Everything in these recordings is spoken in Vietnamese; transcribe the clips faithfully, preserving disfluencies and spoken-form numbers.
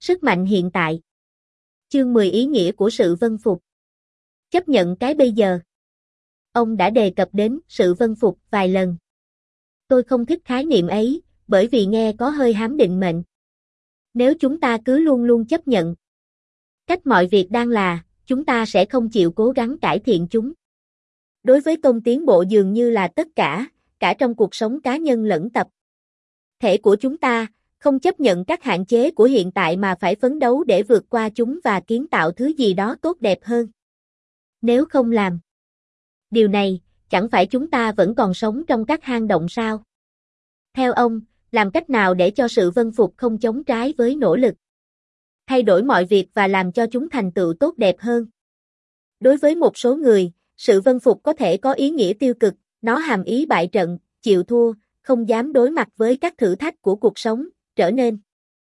Sức mạnh hiện tại. Chương mười Ý nghĩa của sự vâng phục. Chấp nhận cái bây giờ. Ông đã đề cập đến sự vâng phục vài lần. Tôi không thích khái niệm ấy, bởi vì nghe có hơi hám định mệnh. Nếu chúng ta cứ luôn luôn chấp nhận cách mọi việc đang là, chúng ta sẽ không chịu cố gắng cải thiện chúng. Đối với công tiến bộ dường như là tất cả, cả trong cuộc sống cá nhân lẫn tập thể của chúng ta, không chấp nhận các hạn chế của hiện tại mà phải phấn đấu để vượt qua chúng và kiến tạo thứ gì đó tốt đẹp hơn. Nếu không làm điều này, chẳng phải chúng ta vẫn còn sống trong các hang động sao? Theo ông, làm cách nào để cho sự vâng phục không chống trái với nỗ lực thay đổi mọi việc và làm cho chúng thành tựu tốt đẹp hơn? Đối với một số người, sự vâng phục có thể có ý nghĩa tiêu cực, nó hàm ý bại trận, chịu thua, không dám đối mặt với các thử thách của cuộc sống, trở nên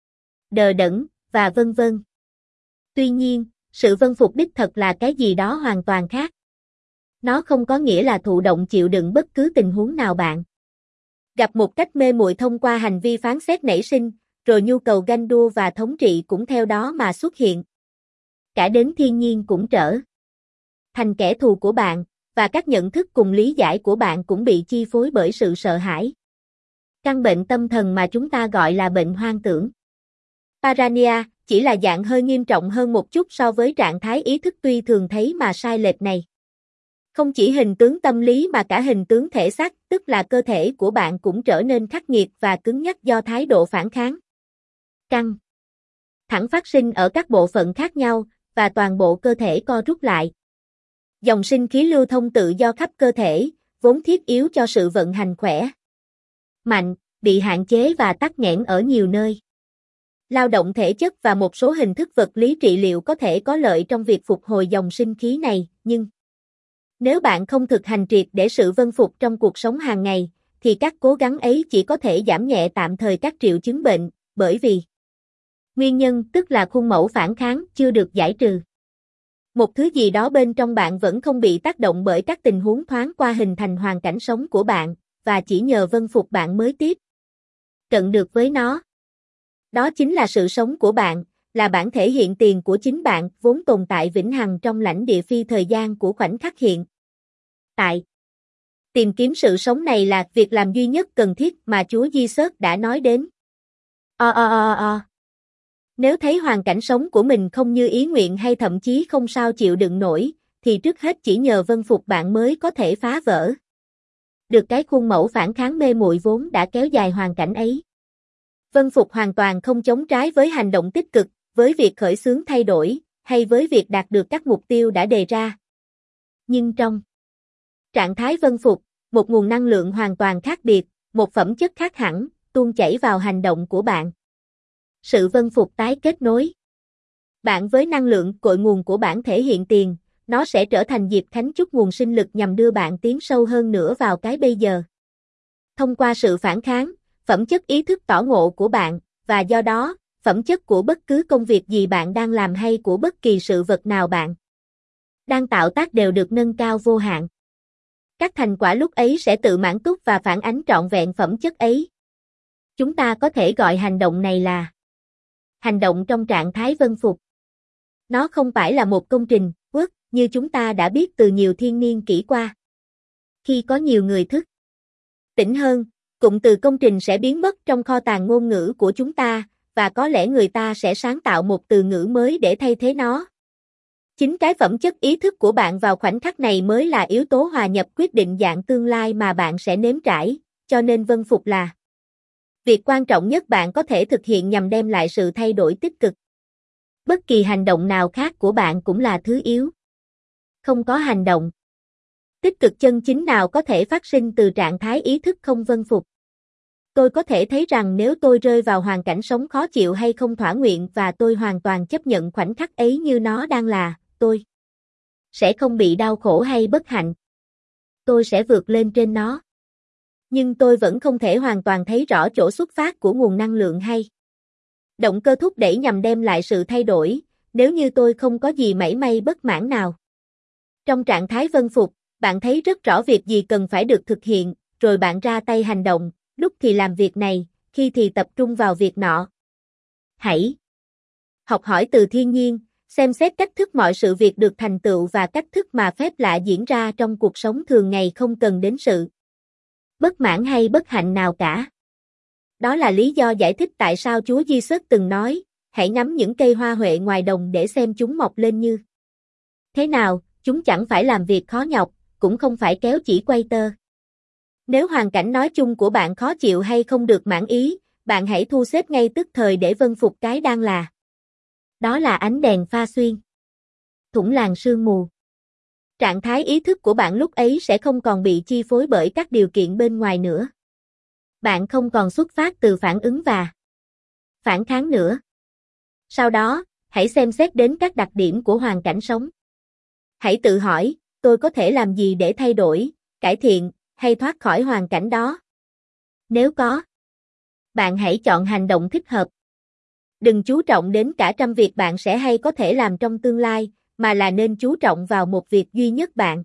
đờ đẫn, và vân vân. Tuy nhiên, sự vâng phục đích thật là cái gì đó hoàn toàn khác. Nó không có nghĩa là thụ động chịu đựng bất cứ tình huống nào bạn gặp một cách mê muội thông qua hành vi phán xét nảy sinh, rồi nhu cầu ganh đua và thống trị cũng theo đó mà xuất hiện. Cả đến thiên nhiên cũng trở thành kẻ thù của bạn, và các nhận thức cùng lý giải của bạn cũng bị chi phối bởi sự sợ hãi. Căn bệnh tâm thần mà chúng ta gọi là bệnh hoang tưởng Paranoia chỉ là dạng hơi nghiêm trọng hơn một chút so với trạng thái ý thức tuy thường thấy mà sai lệch này. Không chỉ hình tướng tâm lý mà cả hình tướng thể xác, tức là cơ thể của bạn cũng trở nên khắc nghiệt và cứng nhắc do thái độ phản kháng. Căng thẳng phát sinh ở các bộ phận khác nhau, và toàn bộ cơ thể co rút lại. Dòng sinh khí lưu thông tự do khắp cơ thể, vốn thiết yếu cho sự vận hành khỏe mạnh, bị hạn chế và tắc nghẽn ở nhiều nơi. Lao động thể chất và một số hình thức vật lý trị liệu có thể có lợi trong việc phục hồi dòng sinh khí này, nhưng nếu bạn không thực hành triệt để sự vâng phục trong cuộc sống hàng ngày, thì các cố gắng ấy chỉ có thể giảm nhẹ tạm thời các triệu chứng bệnh, bởi vì nguyên nhân, tức là khuôn mẫu phản kháng, chưa được giải trừ. Một thứ gì đó bên trong bạn vẫn không bị tác động bởi các tình huống thoáng qua hình thành hoàn cảnh sống của bạn, và chỉ nhờ vâng phục bạn mới tiếp cận được với nó. Đó chính là sự sống của bạn, là bản thể hiện tiền của chính bạn, vốn tồn tại vĩnh hằng trong lãnh địa phi thời gian của khoảnh khắc hiện tại. Tìm kiếm sự sống này là việc làm duy nhất cần thiết mà Chúa Giêsu đã nói đến. O o o o. Nếu thấy hoàn cảnh sống của mình không như ý nguyện hay thậm chí không sao chịu đựng nổi, thì trước hết chỉ nhờ vâng phục bạn mới có thể phá vỡ được cái khuôn mẫu phản kháng mê muội vốn đã kéo dài hoàn cảnh ấy. Vâng phục hoàn toàn không chống trái với hành động tích cực, với việc khởi xướng thay đổi, hay với việc đạt được các mục tiêu đã đề ra. Nhưng trong trạng thái vâng phục, một nguồn năng lượng hoàn toàn khác biệt, một phẩm chất khác hẳn, tuôn chảy vào hành động của bạn. Sự vâng phục tái kết nối bạn với năng lượng cội nguồn của bản thể hiện tiền, nó sẽ trở thành dịp khánh chúc nguồn sinh lực nhằm đưa bạn tiến sâu hơn nữa vào cái bây giờ. Thông qua sự phản kháng, phẩm chất ý thức tỏ ngộ của bạn, và do đó, phẩm chất của bất cứ công việc gì bạn đang làm hay của bất kỳ sự vật nào bạn đang tạo tác đều được nâng cao vô hạn. Các thành quả lúc ấy sẽ tự mãn túc và phản ánh trọn vẹn phẩm chất ấy. Chúng ta có thể gọi hành động này là hành động trong trạng thái vâng phục. Nó không phải là một công trình, quốc, như chúng ta đã biết từ nhiều thiên niên kỷ qua. Khi có nhiều người thức tỉnh hơn, cụm từ công trình sẽ biến mất trong kho tàng ngôn ngữ của chúng ta, và có lẽ người ta sẽ sáng tạo một từ ngữ mới để thay thế nó. Chính cái phẩm chất ý thức của bạn vào khoảnh khắc này mới là yếu tố hòa nhập quyết định dạng tương lai mà bạn sẽ nếm trải, cho nên vâng phục là việc quan trọng nhất bạn có thể thực hiện nhằm đem lại sự thay đổi tích cực. Bất kỳ hành động nào khác của bạn cũng là thứ yếu. Không có hành động tích cực chân chính nào có thể phát sinh từ trạng thái ý thức không vâng phục. Tôi có thể thấy rằng nếu tôi rơi vào hoàn cảnh sống khó chịu hay không thỏa nguyện và tôi hoàn toàn chấp nhận khoảnh khắc ấy như nó đang là, tôi sẽ không bị đau khổ hay bất hạnh. Tôi sẽ vượt lên trên nó. Nhưng tôi vẫn không thể hoàn toàn thấy rõ chỗ xuất phát của nguồn năng lượng hay động cơ thúc đẩy nhằm đem lại sự thay đổi, nếu như tôi không có gì mảy may bất mãn nào. Trong trạng thái vâng phục, bạn thấy rất rõ việc gì cần phải được thực hiện, rồi bạn ra tay hành động, lúc thì làm việc này, khi thì tập trung vào việc nọ. Hãy học hỏi từ thiên nhiên, xem xét cách thức mọi sự việc được thành tựu và cách thức mà phép lạ diễn ra trong cuộc sống thường ngày không cần đến sự bất mãn hay bất hạnh nào cả. Đó là lý do giải thích tại sao Chúa Giêsu từng nói, hãy ngắm những cây hoa huệ ngoài đồng để xem chúng mọc lên như thế nào, chúng chẳng phải làm việc khó nhọc, cũng không phải kéo chỉ quay tơ. Nếu hoàn cảnh nói chung của bạn khó chịu hay không được mãn ý, bạn hãy thu xếp ngay tức thời để vâng phục cái đang là. Đó là ánh đèn pha xuyên thủng làn sương mù. Trạng thái ý thức của bạn lúc ấy sẽ không còn bị chi phối bởi các điều kiện bên ngoài nữa. Bạn không còn xuất phát từ phản ứng và phản kháng nữa. Sau đó, hãy xem xét đến các đặc điểm của hoàn cảnh sống. Hãy tự hỏi, tôi có thể làm gì để thay đổi, cải thiện, hay thoát khỏi hoàn cảnh đó? Nếu có, bạn hãy chọn hành động thích hợp. Đừng chú trọng đến cả trăm việc bạn sẽ hay có thể làm trong tương lai, mà là nên chú trọng vào một việc duy nhất bạn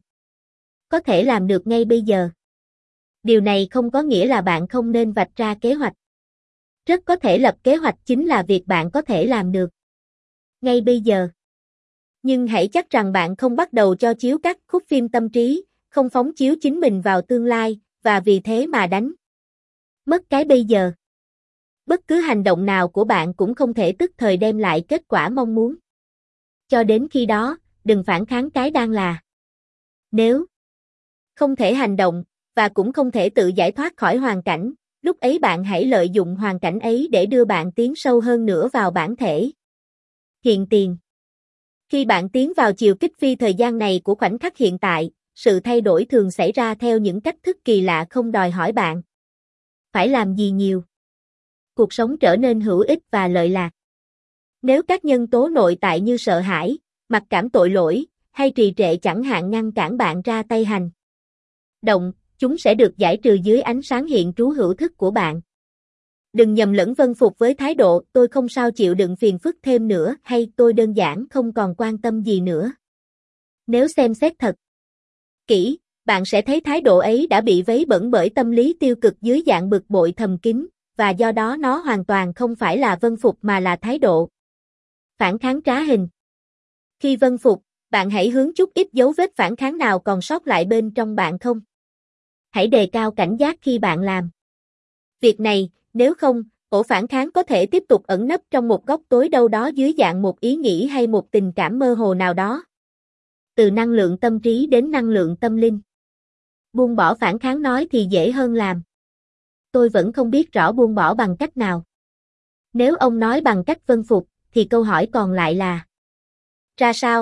có thể làm được ngay bây giờ. Điều này không có nghĩa là bạn không nên vạch ra kế hoạch. Rất có thể lập kế hoạch chính là việc bạn có thể làm được ngay bây giờ. Nhưng hãy chắc rằng bạn không bắt đầu cho chiếu các khúc phim tâm trí, không phóng chiếu chính mình vào tương lai, và vì thế mà đánh mất cái bây giờ. Bất cứ hành động nào của bạn cũng không thể tức thời đem lại kết quả mong muốn. Cho đến khi đó, đừng phản kháng cái đang là. Nếu không thể hành động, và cũng không thể tự giải thoát khỏi hoàn cảnh, lúc ấy bạn hãy lợi dụng hoàn cảnh ấy để đưa bạn tiến sâu hơn nữa vào bản thể hiện tiền. Khi bạn tiến vào chiều kích phi thời gian này của khoảnh khắc hiện tại, sự thay đổi thường xảy ra theo những cách thức kỳ lạ không đòi hỏi bạn phải làm gì nhiều. Cuộc sống trở nên hữu ích và lợi lạc. Nếu các nhân tố nội tại như sợ hãi, mặc cảm tội lỗi, hay trì trệ chẳng hạn ngăn cản bạn ra tay hành động, chúng sẽ được giải trừ dưới ánh sáng hiện trú hữu thức của bạn. Đừng nhầm lẫn vâng phục với thái độ tôi không sao chịu đựng phiền phức thêm nữa hay tôi đơn giản không còn quan tâm gì nữa. Nếu xem xét thật kỹ, bạn sẽ thấy thái độ ấy đã bị vấy bẩn bởi tâm lý tiêu cực dưới dạng bực bội thầm kín, và do đó nó hoàn toàn không phải là vâng phục mà là thái độ phản kháng trá hình. Khi vâng phục, bạn hãy hướng chút ít dấu vết phản kháng nào còn sót lại bên trong bạn không. Hãy đề cao cảnh giác khi bạn làm việc này, nếu không, ổ phản kháng có thể tiếp tục ẩn nấp trong một góc tối đâu đó dưới dạng một ý nghĩ hay một tình cảm mơ hồ nào đó. Từ năng lượng tâm trí đến năng lượng tâm linh. Buông bỏ phản kháng nói thì dễ hơn làm. Tôi vẫn không biết rõ buông bỏ bằng cách nào. Nếu ông nói bằng cách vâng phục, thì câu hỏi còn lại là ra sao?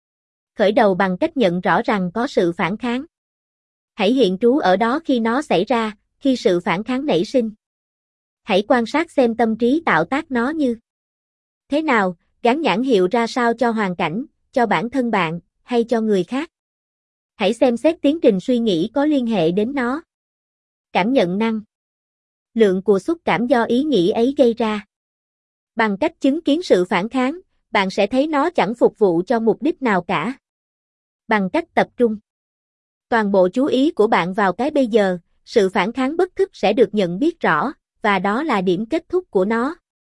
Khởi đầu bằng cách nhận rõ rằng có sự phản kháng. Hãy hiện trú ở đó khi nó xảy ra, khi sự phản kháng nảy sinh. Hãy quan sát xem tâm trí tạo tác nó như thế nào, gắn nhãn hiệu ra sao cho hoàn cảnh, cho bản thân bạn, hay cho người khác. Hãy xem xét tiến trình suy nghĩ có liên hệ đến nó. Cảm nhận năng lượng của xúc cảm do ý nghĩ ấy gây ra. Bằng cách chứng kiến sự phản kháng, bạn sẽ thấy nó chẳng phục vụ cho mục đích nào cả. Bằng cách tập trung toàn bộ chú ý của bạn vào cái bây giờ, sự phản kháng bất thức sẽ được nhận biết rõ, và đó là điểm kết thúc của nó.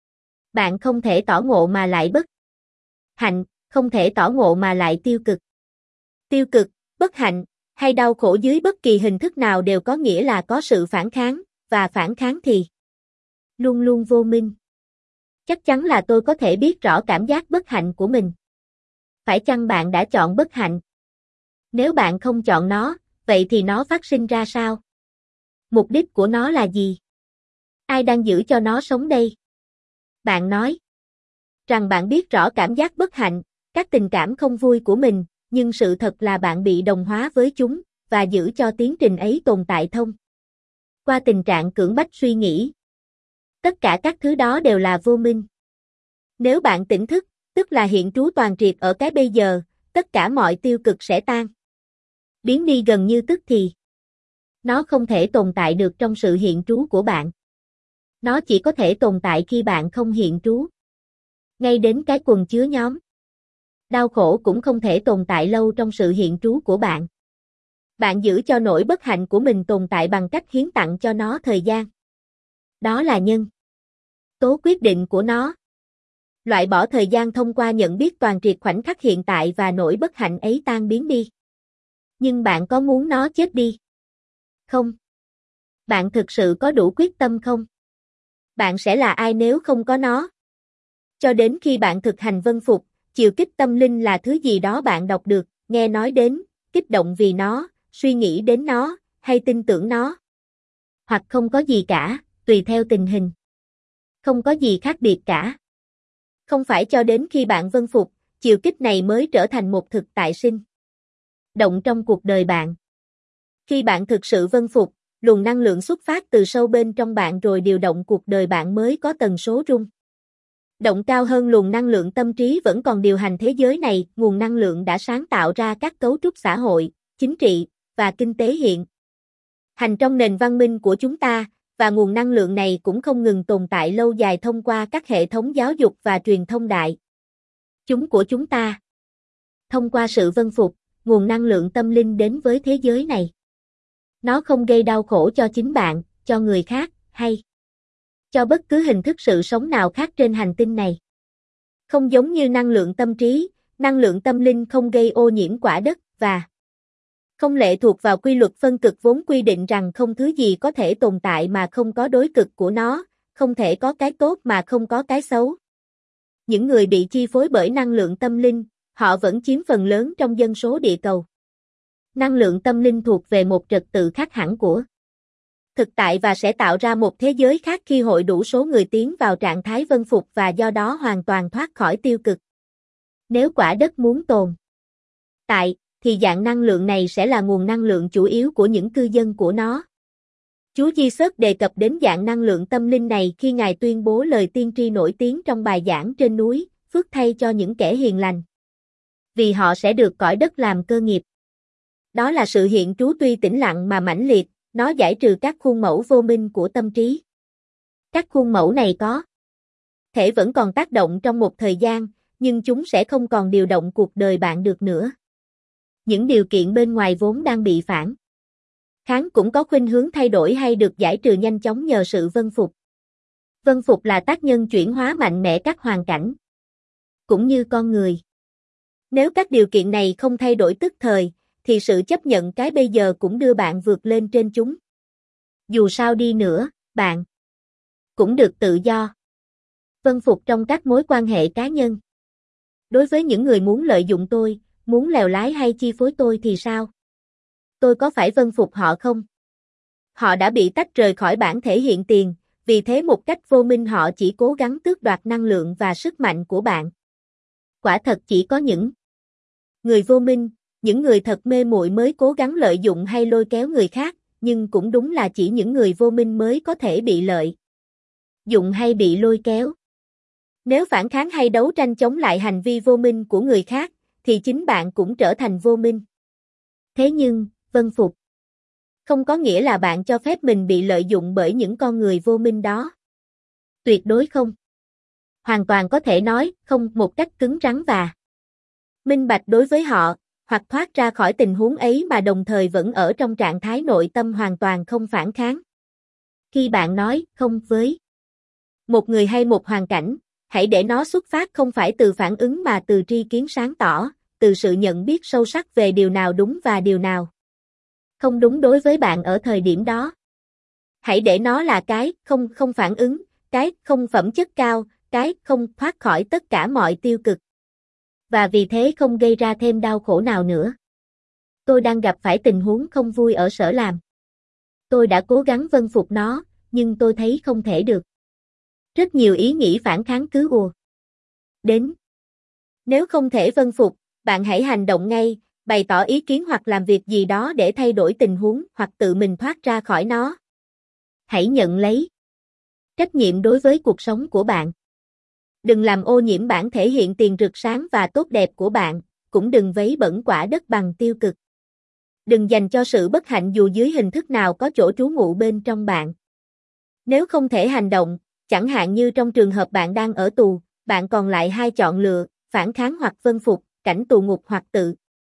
Bạn không thể tỏ ngộ mà lại bất hạnh, không thể tỏ ngộ mà lại tiêu cực. Tiêu cực, bất hạnh, hay đau khổ dưới bất kỳ hình thức nào đều có nghĩa là có sự phản kháng, và phản kháng thì luôn luôn vô minh. Chắc chắn là tôi có thể biết rõ cảm giác bất hạnh của mình. Phải chăng bạn đã chọn bất hạnh? Nếu bạn không chọn nó, vậy thì nó phát sinh ra sao? Mục đích của nó là gì? Ai đang giữ cho nó sống đây? Bạn nói rằng bạn biết rõ cảm giác bất hạnh, các tình cảm không vui của mình, nhưng sự thật là bạn bị đồng hóa với chúng, và giữ cho tiến trình ấy tồn tại thông qua tình trạng cưỡng bách suy nghĩ. Tất cả các thứ đó đều là vô minh. Nếu bạn tỉnh thức, tức là hiện trú toàn triệt ở cái bây giờ, tất cả mọi tiêu cực sẽ tan biến đi gần như tức thì. Nó không thể tồn tại được trong sự hiện trú của bạn. Nó chỉ có thể tồn tại khi bạn không hiện trú. Ngay đến cái quần chứa nhóm. Đau khổ cũng không thể tồn tại lâu trong sự hiện trú của bạn. Bạn giữ cho nỗi bất hạnh của mình tồn tại bằng cách hiến tặng cho nó thời gian. Đó là nhân tố quyết định của nó. Loại bỏ thời gian thông qua nhận biết toàn triệt khoảnh khắc hiện tại và nỗi bất hạnh ấy tan biến đi. Nhưng bạn có muốn nó chết đi? Không. Bạn thực sự có đủ quyết tâm không? Bạn sẽ là ai nếu không có nó? Cho đến khi bạn thực hành vân phục, chiều kích tâm linh là thứ gì đó bạn đọc được, nghe nói đến, kích động vì nó, suy nghĩ đến nó, hay tin tưởng nó. Hoặc không có gì cả, tùy theo tình hình. Không có gì khác biệt cả. Không phải cho đến khi bạn vân phục, chiều kích này mới trở thành một thực tại sinh động trong cuộc đời bạn. Khi bạn thực sự vân phục, luồng năng lượng xuất phát từ sâu bên trong bạn rồi điều động cuộc đời bạn mới có tần số rung động cao hơn. Luồng năng lượng tâm trí vẫn còn điều hành thế giới này. Nguồn năng lượng đã sáng tạo ra các cấu trúc xã hội, chính trị và kinh tế hiện hành trong nền văn minh của chúng ta, và nguồn năng lượng này cũng không ngừng tồn tại lâu dài thông qua các hệ thống giáo dục và truyền thông đại chúng của chúng ta. Thông qua sự vân phục, nguồn năng lượng tâm linh đến với thế giới này. Nó không gây đau khổ cho chính bạn, cho người khác, hay cho bất cứ hình thức sự sống nào khác trên hành tinh này. Không giống như năng lượng tâm trí, năng lượng tâm linh không gây ô nhiễm quả đất, và không lệ thuộc vào quy luật phân cực vốn quy định rằng không thứ gì có thể tồn tại mà không có đối cực của nó, không thể có cái tốt mà không có cái xấu. Những người bị chi phối bởi năng lượng tâm linh, họ vẫn chiếm phần lớn trong dân số địa cầu. Năng lượng tâm linh thuộc về một trật tự khác hẳn của thực tại và sẽ tạo ra một thế giới khác khi hội đủ số người tiến vào trạng thái vân phục và do đó hoàn toàn thoát khỏi tiêu cực. Nếu quả đất muốn tồn tại, thì dạng năng lượng này sẽ là nguồn năng lượng chủ yếu của những cư dân của nó. Chúa Giêsu đề cập đến dạng năng lượng tâm linh này khi Ngài tuyên bố lời tiên tri nổi tiếng trong bài giảng trên núi, phước thay cho những kẻ hiền lành, vì họ sẽ được cõi đất làm cơ nghiệp. Đó là sự hiện trú tuy tĩnh lặng mà mãnh liệt, nó giải trừ các khuôn mẫu vô minh của tâm trí. Các khuôn mẫu này có thể vẫn còn tác động trong một thời gian, nhưng chúng sẽ không còn điều động cuộc đời bạn được nữa. Những điều kiện bên ngoài vốn đang bị phản kháng cũng có khuynh hướng thay đổi hay được giải trừ nhanh chóng nhờ sự vân phục. Vân phục là tác nhân chuyển hóa mạnh mẽ các hoàn cảnh, cũng như con người. Nếu các điều kiện này không thay đổi tức thời, thì sự chấp nhận cái bây giờ cũng đưa bạn vượt lên trên chúng. Dù sao đi nữa, bạn cũng được tự do vân phục trong các mối quan hệ cá nhân. Đối với những người muốn lợi dụng tôi, muốn lèo lái hay chi phối tôi thì sao? Tôi có phải vân phục họ không? Họ đã bị tách rời khỏi bản thể hiện tiền, vì thế một cách vô minh họ chỉ cố gắng tước đoạt năng lượng và sức mạnh của bạn. Quả thật chỉ có những người vô minh, những người thật mê muội mới cố gắng lợi dụng hay lôi kéo người khác, nhưng cũng đúng là chỉ những người vô minh mới có thể bị lợi dụng hay bị lôi kéo. Nếu phản kháng hay đấu tranh chống lại hành vi vô minh của người khác, thì chính bạn cũng trở thành vô minh. Thế nhưng, vân phục không có nghĩa là bạn cho phép mình bị lợi dụng bởi những con người vô minh đó. Tuyệt đối không. Hoàn toàn có thể nói không một cách cứng rắn và minh bạch đối với họ, hoặc thoát ra khỏi tình huống ấy mà đồng thời vẫn ở trong trạng thái nội tâm hoàn toàn không phản kháng. Khi bạn nói không với một người hay một hoàn cảnh, hãy để nó xuất phát không phải từ phản ứng mà từ tri kiến sáng tỏ, từ sự nhận biết sâu sắc về điều nào đúng và điều nào không đúng đối với bạn ở thời điểm đó. Hãy để nó là cái không không phản ứng, cái không phẩm chất cao, cái không thoát khỏi tất cả mọi tiêu cực. Và vì thế không gây ra thêm đau khổ nào nữa. Tôi đang gặp phải tình huống không vui ở sở làm. Tôi đã cố gắng vân phục nó, nhưng tôi thấy không thể được. Rất nhiều ý nghĩ phản kháng cứ ùa đến. Nếu không thể vân phục, bạn hãy hành động ngay, bày tỏ ý kiến hoặc làm việc gì đó để thay đổi tình huống hoặc tự mình thoát ra khỏi nó. Hãy nhận lấy trách nhiệm đối với cuộc sống của bạn. Đừng làm ô nhiễm bản thể hiện tiền rực sáng và tốt đẹp của bạn, cũng đừng vấy bẩn quả đất bằng tiêu cực. Đừng dành cho sự bất hạnh dù dưới hình thức nào có chỗ trú ngụ bên trong bạn. Nếu không thể hành động, chẳng hạn như trong trường hợp bạn đang ở tù, bạn còn lại hai chọn lựa, phản kháng hoặc vân phục, cảnh tù ngục hoặc tự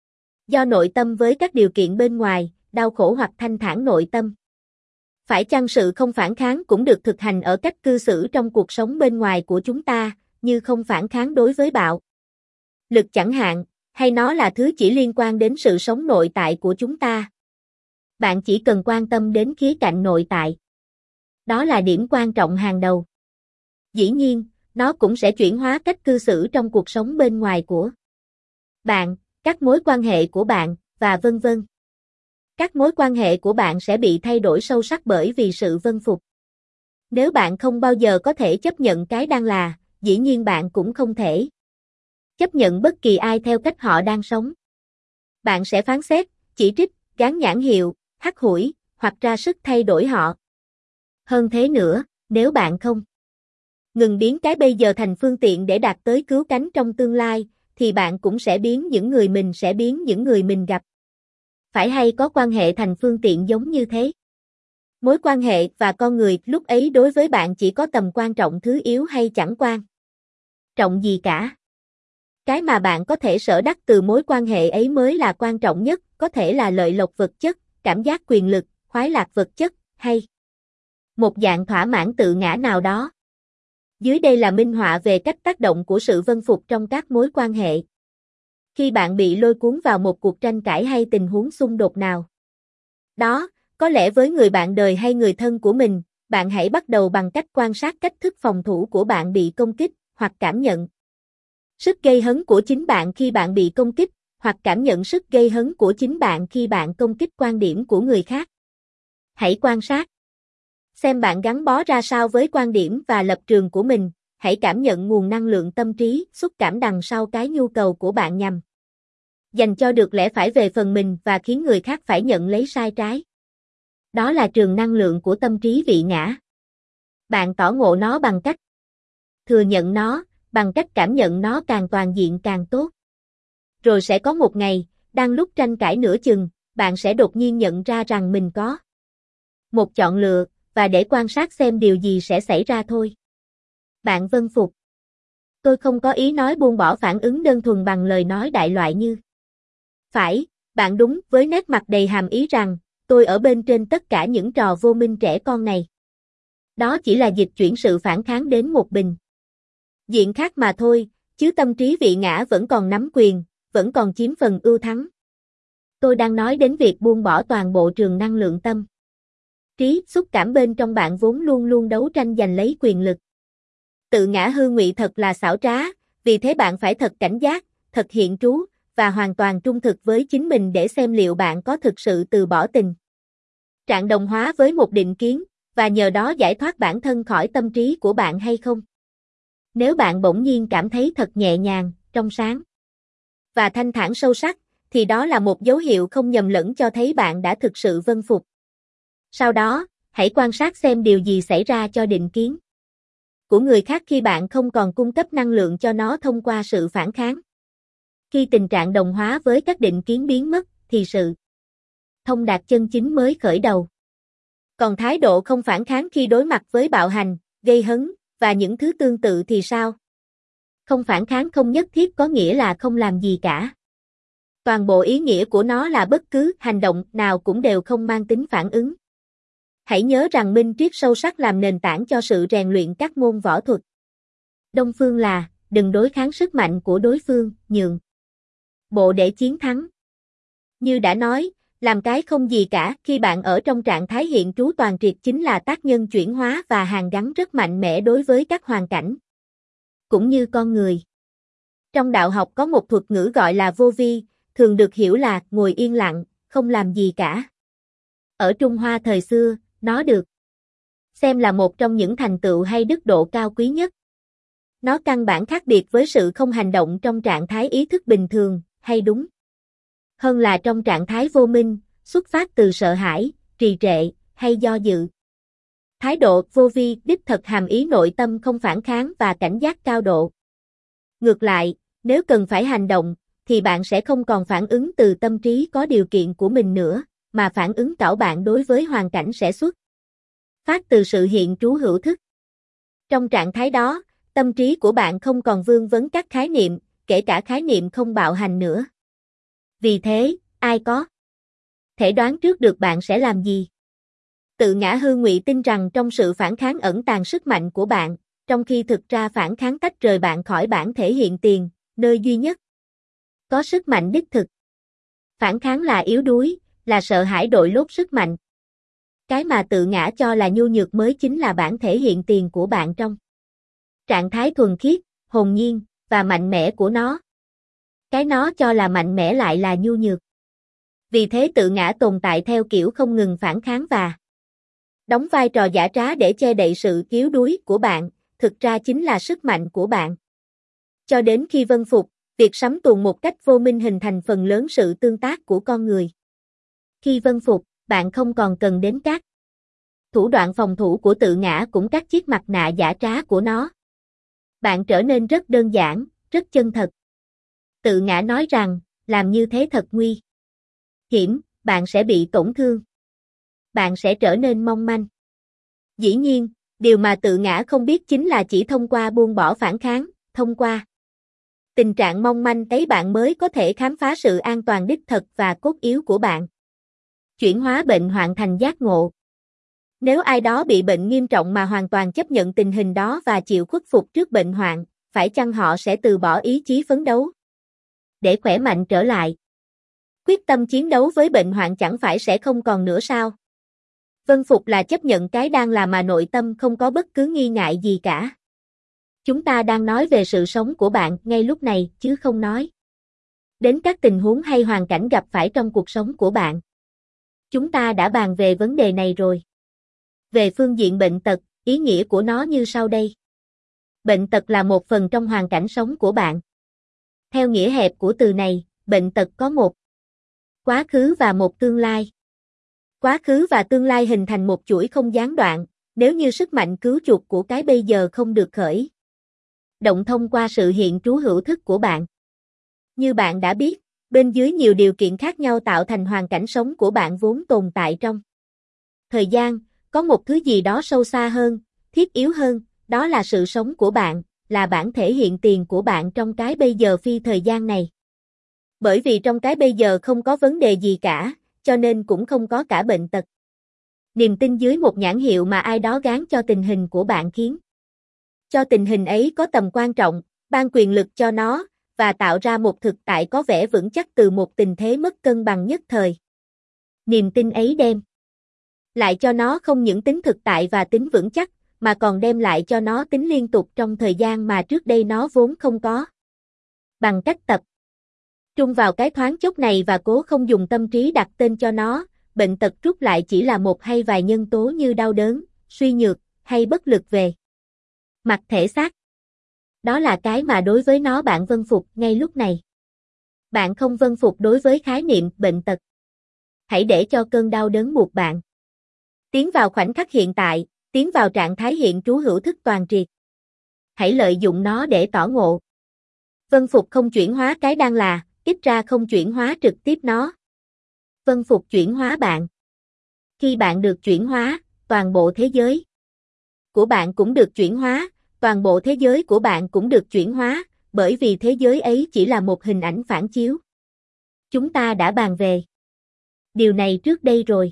do nội tâm với các điều kiện bên ngoài, đau khổ hoặc thanh thản nội tâm. Phải chăng sự không phản kháng cũng được thực hành ở cách cư xử trong cuộc sống bên ngoài của chúng ta, như không phản kháng đối với bạo lực chẳng hạn, hay nó là thứ chỉ liên quan đến sự sống nội tại của chúng ta. Bạn chỉ cần quan tâm đến khía cạnh nội tại. Đó là điểm quan trọng hàng đầu. Dĩ nhiên, nó cũng sẽ chuyển hóa cách cư xử trong cuộc sống bên ngoài của bạn, các mối quan hệ của bạn, và vân vân. Các mối quan hệ của bạn sẽ bị thay đổi sâu sắc bởi vì sự vâng phục. Nếu bạn không bao giờ có thể chấp nhận cái đang là, dĩ nhiên bạn cũng không thể chấp nhận bất kỳ ai theo cách họ đang sống. Bạn sẽ phán xét, chỉ trích, gán nhãn hiệu, hắt hủi, hoặc ra sức thay đổi họ. Hơn thế nữa, nếu bạn không ngừng biến cái bây giờ thành phương tiện để đạt tới cứu cánh trong tương lai, thì bạn cũng sẽ biến những người mình sẽ biến những người mình gặp. Phải hay có quan hệ thành phương tiện giống như thế. Mối quan hệ và con người lúc ấy đối với bạn chỉ có tầm quan trọng thứ yếu hay chẳng quan trọng gì cả. Cái mà bạn có thể sở đắc từ mối quan hệ ấy mới là quan trọng nhất, có thể là lợi lộc vật chất, cảm giác quyền lực, khoái lạc vật chất, hay một dạng thỏa mãn tự ngã nào đó. Dưới đây là minh họa về cách tác động của sự vâng phục trong các mối quan hệ. Khi bạn bị lôi cuốn vào một cuộc tranh cãi hay tình huống xung đột nào đó, có lẽ với người bạn đời hay người thân của mình, bạn hãy bắt đầu bằng cách quan sát cách thức phòng thủ của bạn bị công kích, hoặc cảm nhận sức gây hấn của chính bạn khi bạn bị công kích, hoặc cảm nhận sức gây hấn của chính bạn khi bạn công kích quan điểm của người khác. Hãy quan sát xem bạn gắn bó ra sao với quan điểm và lập trường của mình, hãy cảm nhận nguồn năng lượng tâm trí, xúc cảm đằng sau cái nhu cầu của bạn nhằm dành cho được lẽ phải về phần mình và khiến người khác phải nhận lấy sai trái. Đó là trường năng lượng của tâm trí vị ngã. Bạn tỏ ngộ nó bằng cách thừa nhận nó, bằng cách cảm nhận nó càng toàn diện càng tốt. Rồi sẽ có một ngày, đang lúc tranh cãi nửa chừng, bạn sẽ đột nhiên nhận ra rằng mình có một chọn lựa, và để quan sát xem điều gì sẽ xảy ra thôi. Bạn vâng phục. Tôi không có ý nói buông bỏ phản ứng đơn thuần bằng lời nói đại loại như phải, bạn đúng, với nét mặt đầy hàm ý rằng, tôi ở bên trên tất cả những trò vô minh trẻ con này. Đó chỉ là dịch chuyển sự phản kháng đến một bình diện khác mà thôi, chứ tâm trí vị ngã vẫn còn nắm quyền, vẫn còn chiếm phần ưu thắng. Tôi đang nói đến việc buông bỏ toàn bộ trường năng lượng tâm trí, xúc cảm bên trong bạn vốn luôn luôn đấu tranh giành lấy quyền lực. Tự ngã hư ngụy thật là xảo trá, vì thế bạn phải thật cảnh giác, thật hiện trú, và hoàn toàn trung thực với chính mình để xem liệu bạn có thực sự từ bỏ tình trạng đồng hóa với một định kiến, và nhờ đó giải thoát bản thân khỏi tâm trí của bạn hay không. Nếu bạn bỗng nhiên cảm thấy thật nhẹ nhàng, trong sáng và thanh thản sâu sắc, thì đó là một dấu hiệu không nhầm lẫn cho thấy bạn đã thực sự vâng phục. Sau đó, hãy quan sát xem điều gì xảy ra cho định kiến của người khác khi bạn không còn cung cấp năng lượng cho nó thông qua sự phản kháng. Khi tình trạng đồng hóa với các định kiến biến mất, thì sự thông đạt chân chính mới khởi đầu. Còn thái độ không phản kháng khi đối mặt với bạo hành, gây hấn, và những thứ tương tự thì sao? Không phản kháng không nhất thiết có nghĩa là không làm gì cả. Toàn bộ ý nghĩa của nó là bất cứ hành động nào cũng đều không mang tính phản ứng. Hãy nhớ rằng minh triết sâu sắc làm nền tảng cho sự rèn luyện các môn võ thuật Đông phương là, đừng đối kháng sức mạnh của đối phương, nhường bộ để chiến thắng. Như đã nói, làm cái không gì cả khi bạn ở trong trạng thái hiện trú toàn triệt chính là tác nhân chuyển hóa và hàn gắn rất mạnh mẽ đối với các hoàn cảnh, cũng như con người. Trong đạo học có một thuật ngữ gọi là vô vi, thường được hiểu là ngồi yên lặng, không làm gì cả. Ở Trung Hoa thời xưa, nó được xem là một trong những thành tựu hay đức độ cao quý nhất. Nó căn bản khác biệt với sự không hành động trong trạng thái ý thức bình thường, hay đúng hơn là trong trạng thái vô minh, xuất phát từ sợ hãi, trì trệ, hay do dự. Thái độ vô vi đích thực hàm ý nội tâm không phản kháng và cảnh giác cao độ. Ngược lại, nếu cần phải hành động, thì bạn sẽ không còn phản ứng từ tâm trí có điều kiện của mình nữa, mà phản ứng cảo bạn đối với hoàn cảnh sẽ xuất phát từ sự hiện trú hữu thức. Trong trạng thái đó, tâm trí của bạn không còn vương vấn các khái niệm, kể cả khái niệm không bạo hành nữa. Vì thế, ai có thể đoán trước được bạn sẽ làm gì? Tự ngã hư ngụy tin rằng trong sự phản kháng ẩn tàng sức mạnh của bạn, trong khi thực ra phản kháng tách rời bạn khỏi bản thể hiện tiền, nơi duy nhất có sức mạnh đích thực. Phản kháng là yếu đuối, là sợ hãi đội lốt sức mạnh. Cái mà tự ngã cho là nhu nhược mới chính là bản thể hiện tiền của bạn trong trạng thái thuần khiết, hồn nhiên, và mạnh mẽ của nó. Cái nó cho là mạnh mẽ lại là nhu nhược. Vì thế tự ngã tồn tại theo kiểu không ngừng phản kháng và đóng vai trò giả trá để che đậy sự yếu đuối của bạn, thực ra chính là sức mạnh của bạn. Cho đến khi vân phục, việc sắm tuồng một cách vô minh hình thành phần lớn sự tương tác của con người. Khi vân phục, bạn không còn cần đến các thủ đoạn phòng thủ của tự ngã cũng các chiếc mặt nạ giả trá của nó. Bạn trở nên rất đơn giản, rất chân thật. Tự ngã nói rằng, làm như thế thật nguy hiểm, bạn sẽ bị tổn thương. Bạn sẽ trở nên mong manh. Dĩ nhiên, điều mà tự ngã không biết chính là chỉ thông qua buông bỏ phản kháng, thông qua tình trạng mong manh ấy bạn mới có thể khám phá sự an toàn đích thực và cốt yếu của bạn. Chuyển hóa bệnh hoạn thành giác ngộ. Nếu ai đó bị bệnh nghiêm trọng mà hoàn toàn chấp nhận tình hình đó và chịu khuất phục trước bệnh hoạn, phải chăng họ sẽ từ bỏ ý chí phấn đấu để khỏe mạnh trở lại? Quyết tâm chiến đấu với bệnh hoạn chẳng phải sẽ không còn nữa sao? Vân phục là chấp nhận cái đang là mà nội tâm không có bất cứ nghi ngại gì cả. Chúng ta đang nói về sự sống của bạn ngay lúc này chứ không nói đến các tình huống hay hoàn cảnh gặp phải trong cuộc sống của bạn. Chúng ta đã bàn về vấn đề này rồi. Về phương diện bệnh tật, ý nghĩa của nó như sau đây. Bệnh tật là một phần trong hoàn cảnh sống của bạn. Theo nghĩa hẹp của từ này, bệnh tật có một quá khứ và một tương lai. Quá khứ và tương lai hình thành một chuỗi không gián đoạn, nếu như sức mạnh cứu chuộc của cái bây giờ không được khởi động thông qua sự hiện trú hữu thức của bạn. Như bạn đã biết, bên dưới nhiều điều kiện khác nhau tạo thành hoàn cảnh sống của bạn vốn tồn tại trong thời gian, có một thứ gì đó sâu xa hơn, thiết yếu hơn, đó là sự sống của bạn, là bản thể hiện tiền của bạn trong cái bây giờ phi thời gian này. Bởi vì trong cái bây giờ không có vấn đề gì cả, cho nên cũng không có cả bệnh tật. Niềm tin dưới một nhãn hiệu mà ai đó gán cho tình hình của bạn khiến cho tình hình ấy có tầm quan trọng, ban quyền lực cho nó, và tạo ra một thực tại có vẻ vững chắc từ một tình thế mất cân bằng nhất thời. Niềm tin ấy đem lại cho nó không những tính thực tại và tính vững chắc, mà còn đem lại cho nó tính liên tục trong thời gian mà trước đây nó vốn không có. Bằng cách tập trung vào cái thoáng chốc này và cố không dùng tâm trí đặt tên cho nó, bệnh tật rút lại chỉ là một hay vài nhân tố như đau đớn, suy nhược, hay bất lực về mặt thể xác. Đó là cái mà đối với nó bạn vân phục ngay lúc này. Bạn không vân phục đối với khái niệm bệnh tật. Hãy để cho cơn đau đớn buộc bạn tiến vào khoảnh khắc hiện tại, tiến vào trạng thái hiện trú hữu thức toàn triệt. Hãy lợi dụng nó để tỏ ngộ. Vân phục không chuyển hóa cái đang là, ít ra không chuyển hóa trực tiếp nó. Vân phục chuyển hóa bạn. Khi bạn được chuyển hóa, toàn bộ thế giới của bạn cũng được chuyển hóa, toàn bộ thế giới của bạn cũng được chuyển hóa, bởi vì thế giới ấy chỉ là một hình ảnh phản chiếu. Chúng ta đã bàn về điều này trước đây rồi.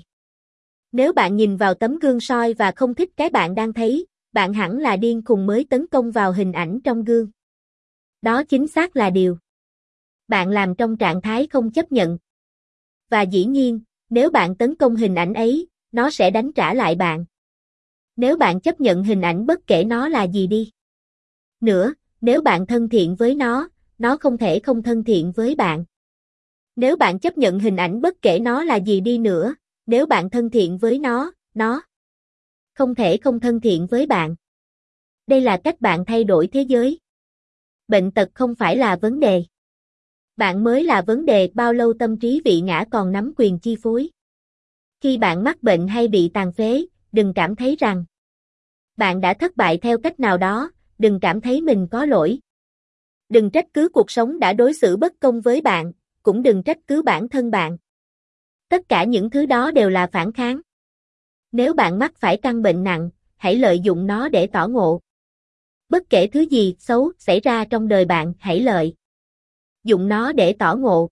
Nếu bạn nhìn vào tấm gương soi và không thích cái bạn đang thấy, bạn hẳn là điên khùng mới tấn công vào hình ảnh trong gương. Đó chính xác là điều bạn làm trong trạng thái không chấp nhận. Và dĩ nhiên, nếu bạn tấn công hình ảnh ấy, nó sẽ đánh trả lại bạn. Nếu bạn chấp nhận hình ảnh bất kể nó là gì đi nữa, nếu bạn thân thiện với nó, nó không thể không thân thiện với bạn. Nếu bạn chấp nhận hình ảnh bất kể nó là gì đi nữa, nếu bạn thân thiện với nó, nó không thể không thân thiện với bạn. Đây là cách bạn thay đổi thế giới. Bệnh tật không phải là vấn đề. Bạn mới là vấn đề bao lâu tâm trí vị ngã còn nắm quyền chi phối. Khi bạn mắc bệnh hay bị tàn phế, đừng cảm thấy rằng bạn đã thất bại theo cách nào đó, đừng cảm thấy mình có lỗi. Đừng trách cứ cuộc sống đã đối xử bất công với bạn, cũng đừng trách cứ bản thân bạn. Tất cả những thứ đó đều là phản kháng. Nếu bạn mắc phải căn bệnh nặng, hãy lợi dụng nó để tỏ ngộ. Bất kể thứ gì xấu xảy ra trong đời bạn, hãy lợi dụng nó để tỏ ngộ.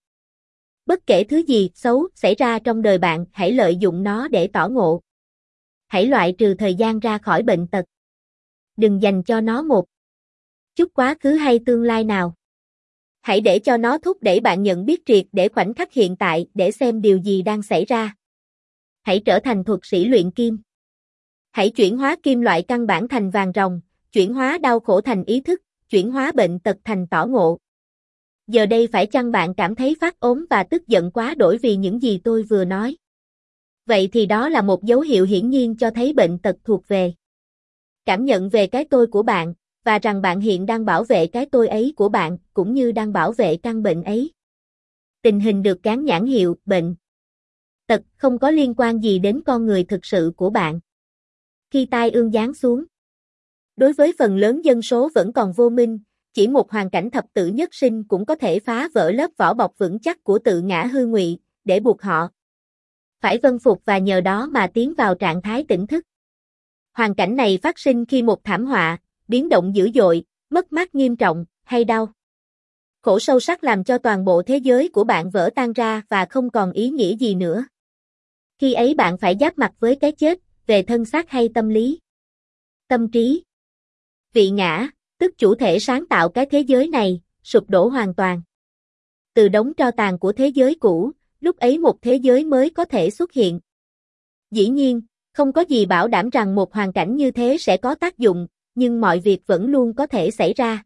Bất kể thứ gì xấu xảy ra trong đời bạn, hãy lợi dụng nó để tỏ ngộ. Hãy loại trừ thời gian ra khỏi bệnh tật. Đừng dành cho nó một chút quá khứ hay tương lai nào. Hãy để cho nó thúc đẩy bạn nhận biết triệt để khoảnh khắc hiện tại để xem điều gì đang xảy ra. Hãy trở thành thuật sĩ luyện kim. Hãy chuyển hóa kim loại căn bản thành vàng ròng, chuyển hóa đau khổ thành ý thức, chuyển hóa bệnh tật thành tỏ ngộ. Giờ đây phải chăng bạn cảm thấy phát ốm và tức giận quá đỗi vì những gì tôi vừa nói? Vậy thì đó là một dấu hiệu hiển nhiên cho thấy bệnh tật thuộc về cảm nhận về cái tôi của bạn, và rằng bạn hiện đang bảo vệ cái tôi ấy của bạn, cũng như đang bảo vệ căn bệnh ấy. Tình hình được gán nhãn hiệu bệnh tật không có liên quan gì đến con người thực sự của bạn. Khi tai ương giáng xuống, đối với phần lớn dân số vẫn còn vô minh, chỉ một hoàn cảnh thập tử nhất sinh cũng có thể phá vỡ lớp vỏ bọc vững chắc của tự ngã hư ngụy, để buộc họ phải vâng phục và nhờ đó mà tiến vào trạng thái tỉnh thức. Hoàn cảnh này phát sinh khi một thảm họa, biến động dữ dội, mất mát nghiêm trọng, hay đau khổ sâu sắc làm cho toàn bộ thế giới của bạn vỡ tan ra và không còn ý nghĩa gì nữa. Khi ấy bạn phải giáp mặt với cái chết, về thân xác hay tâm lý, tâm trí. Vị ngã, tức chủ thể sáng tạo cái thế giới này, sụp đổ hoàn toàn. Từ đống tro tàn của thế giới cũ, lúc ấy một thế giới mới có thể xuất hiện. Dĩ nhiên, không có gì bảo đảm rằng một hoàn cảnh như thế sẽ có tác dụng, nhưng mọi việc vẫn luôn có thể xảy ra.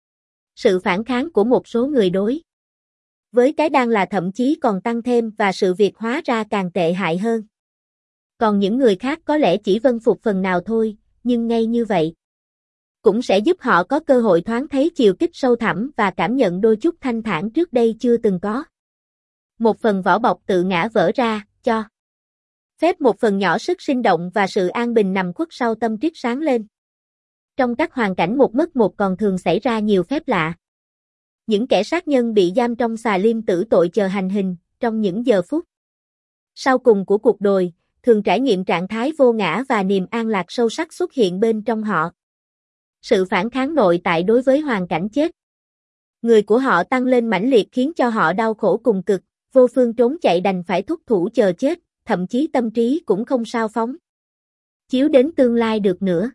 Sự phản kháng của một số người đối với cái đang là thậm chí còn tăng thêm và sự việc hóa ra càng tệ hại hơn. Còn những người khác có lẽ chỉ vâng phục phần nào thôi, nhưng ngay như vậy cũng sẽ giúp họ có cơ hội thoáng thấy chiều kích sâu thẳm và cảm nhận đôi chút thanh thản trước đây chưa từng có. Một phần vỏ bọc tự ngã vỡ ra, cho phép một phần nhỏ sức sinh động và sự an bình nằm khuất sau tâm triết sáng lên. Trong các hoàn cảnh một mất một còn thường xảy ra nhiều phép lạ. Những kẻ sát nhân bị giam trong xà lim tử tội chờ hành hình, trong những giờ phút sau cùng của cuộc đời, thường trải nghiệm trạng thái vô ngã và niềm an lạc sâu sắc xuất hiện bên trong họ. Sự phản kháng nội tại đối với hoàn cảnh chết người của họ tăng lên mãnh liệt khiến cho họ đau khổ cùng cực, vô phương trốn chạy đành phải thúc thủ chờ chết, thậm chí tâm trí cũng không sao phóng chiếu đến tương lai được nữa.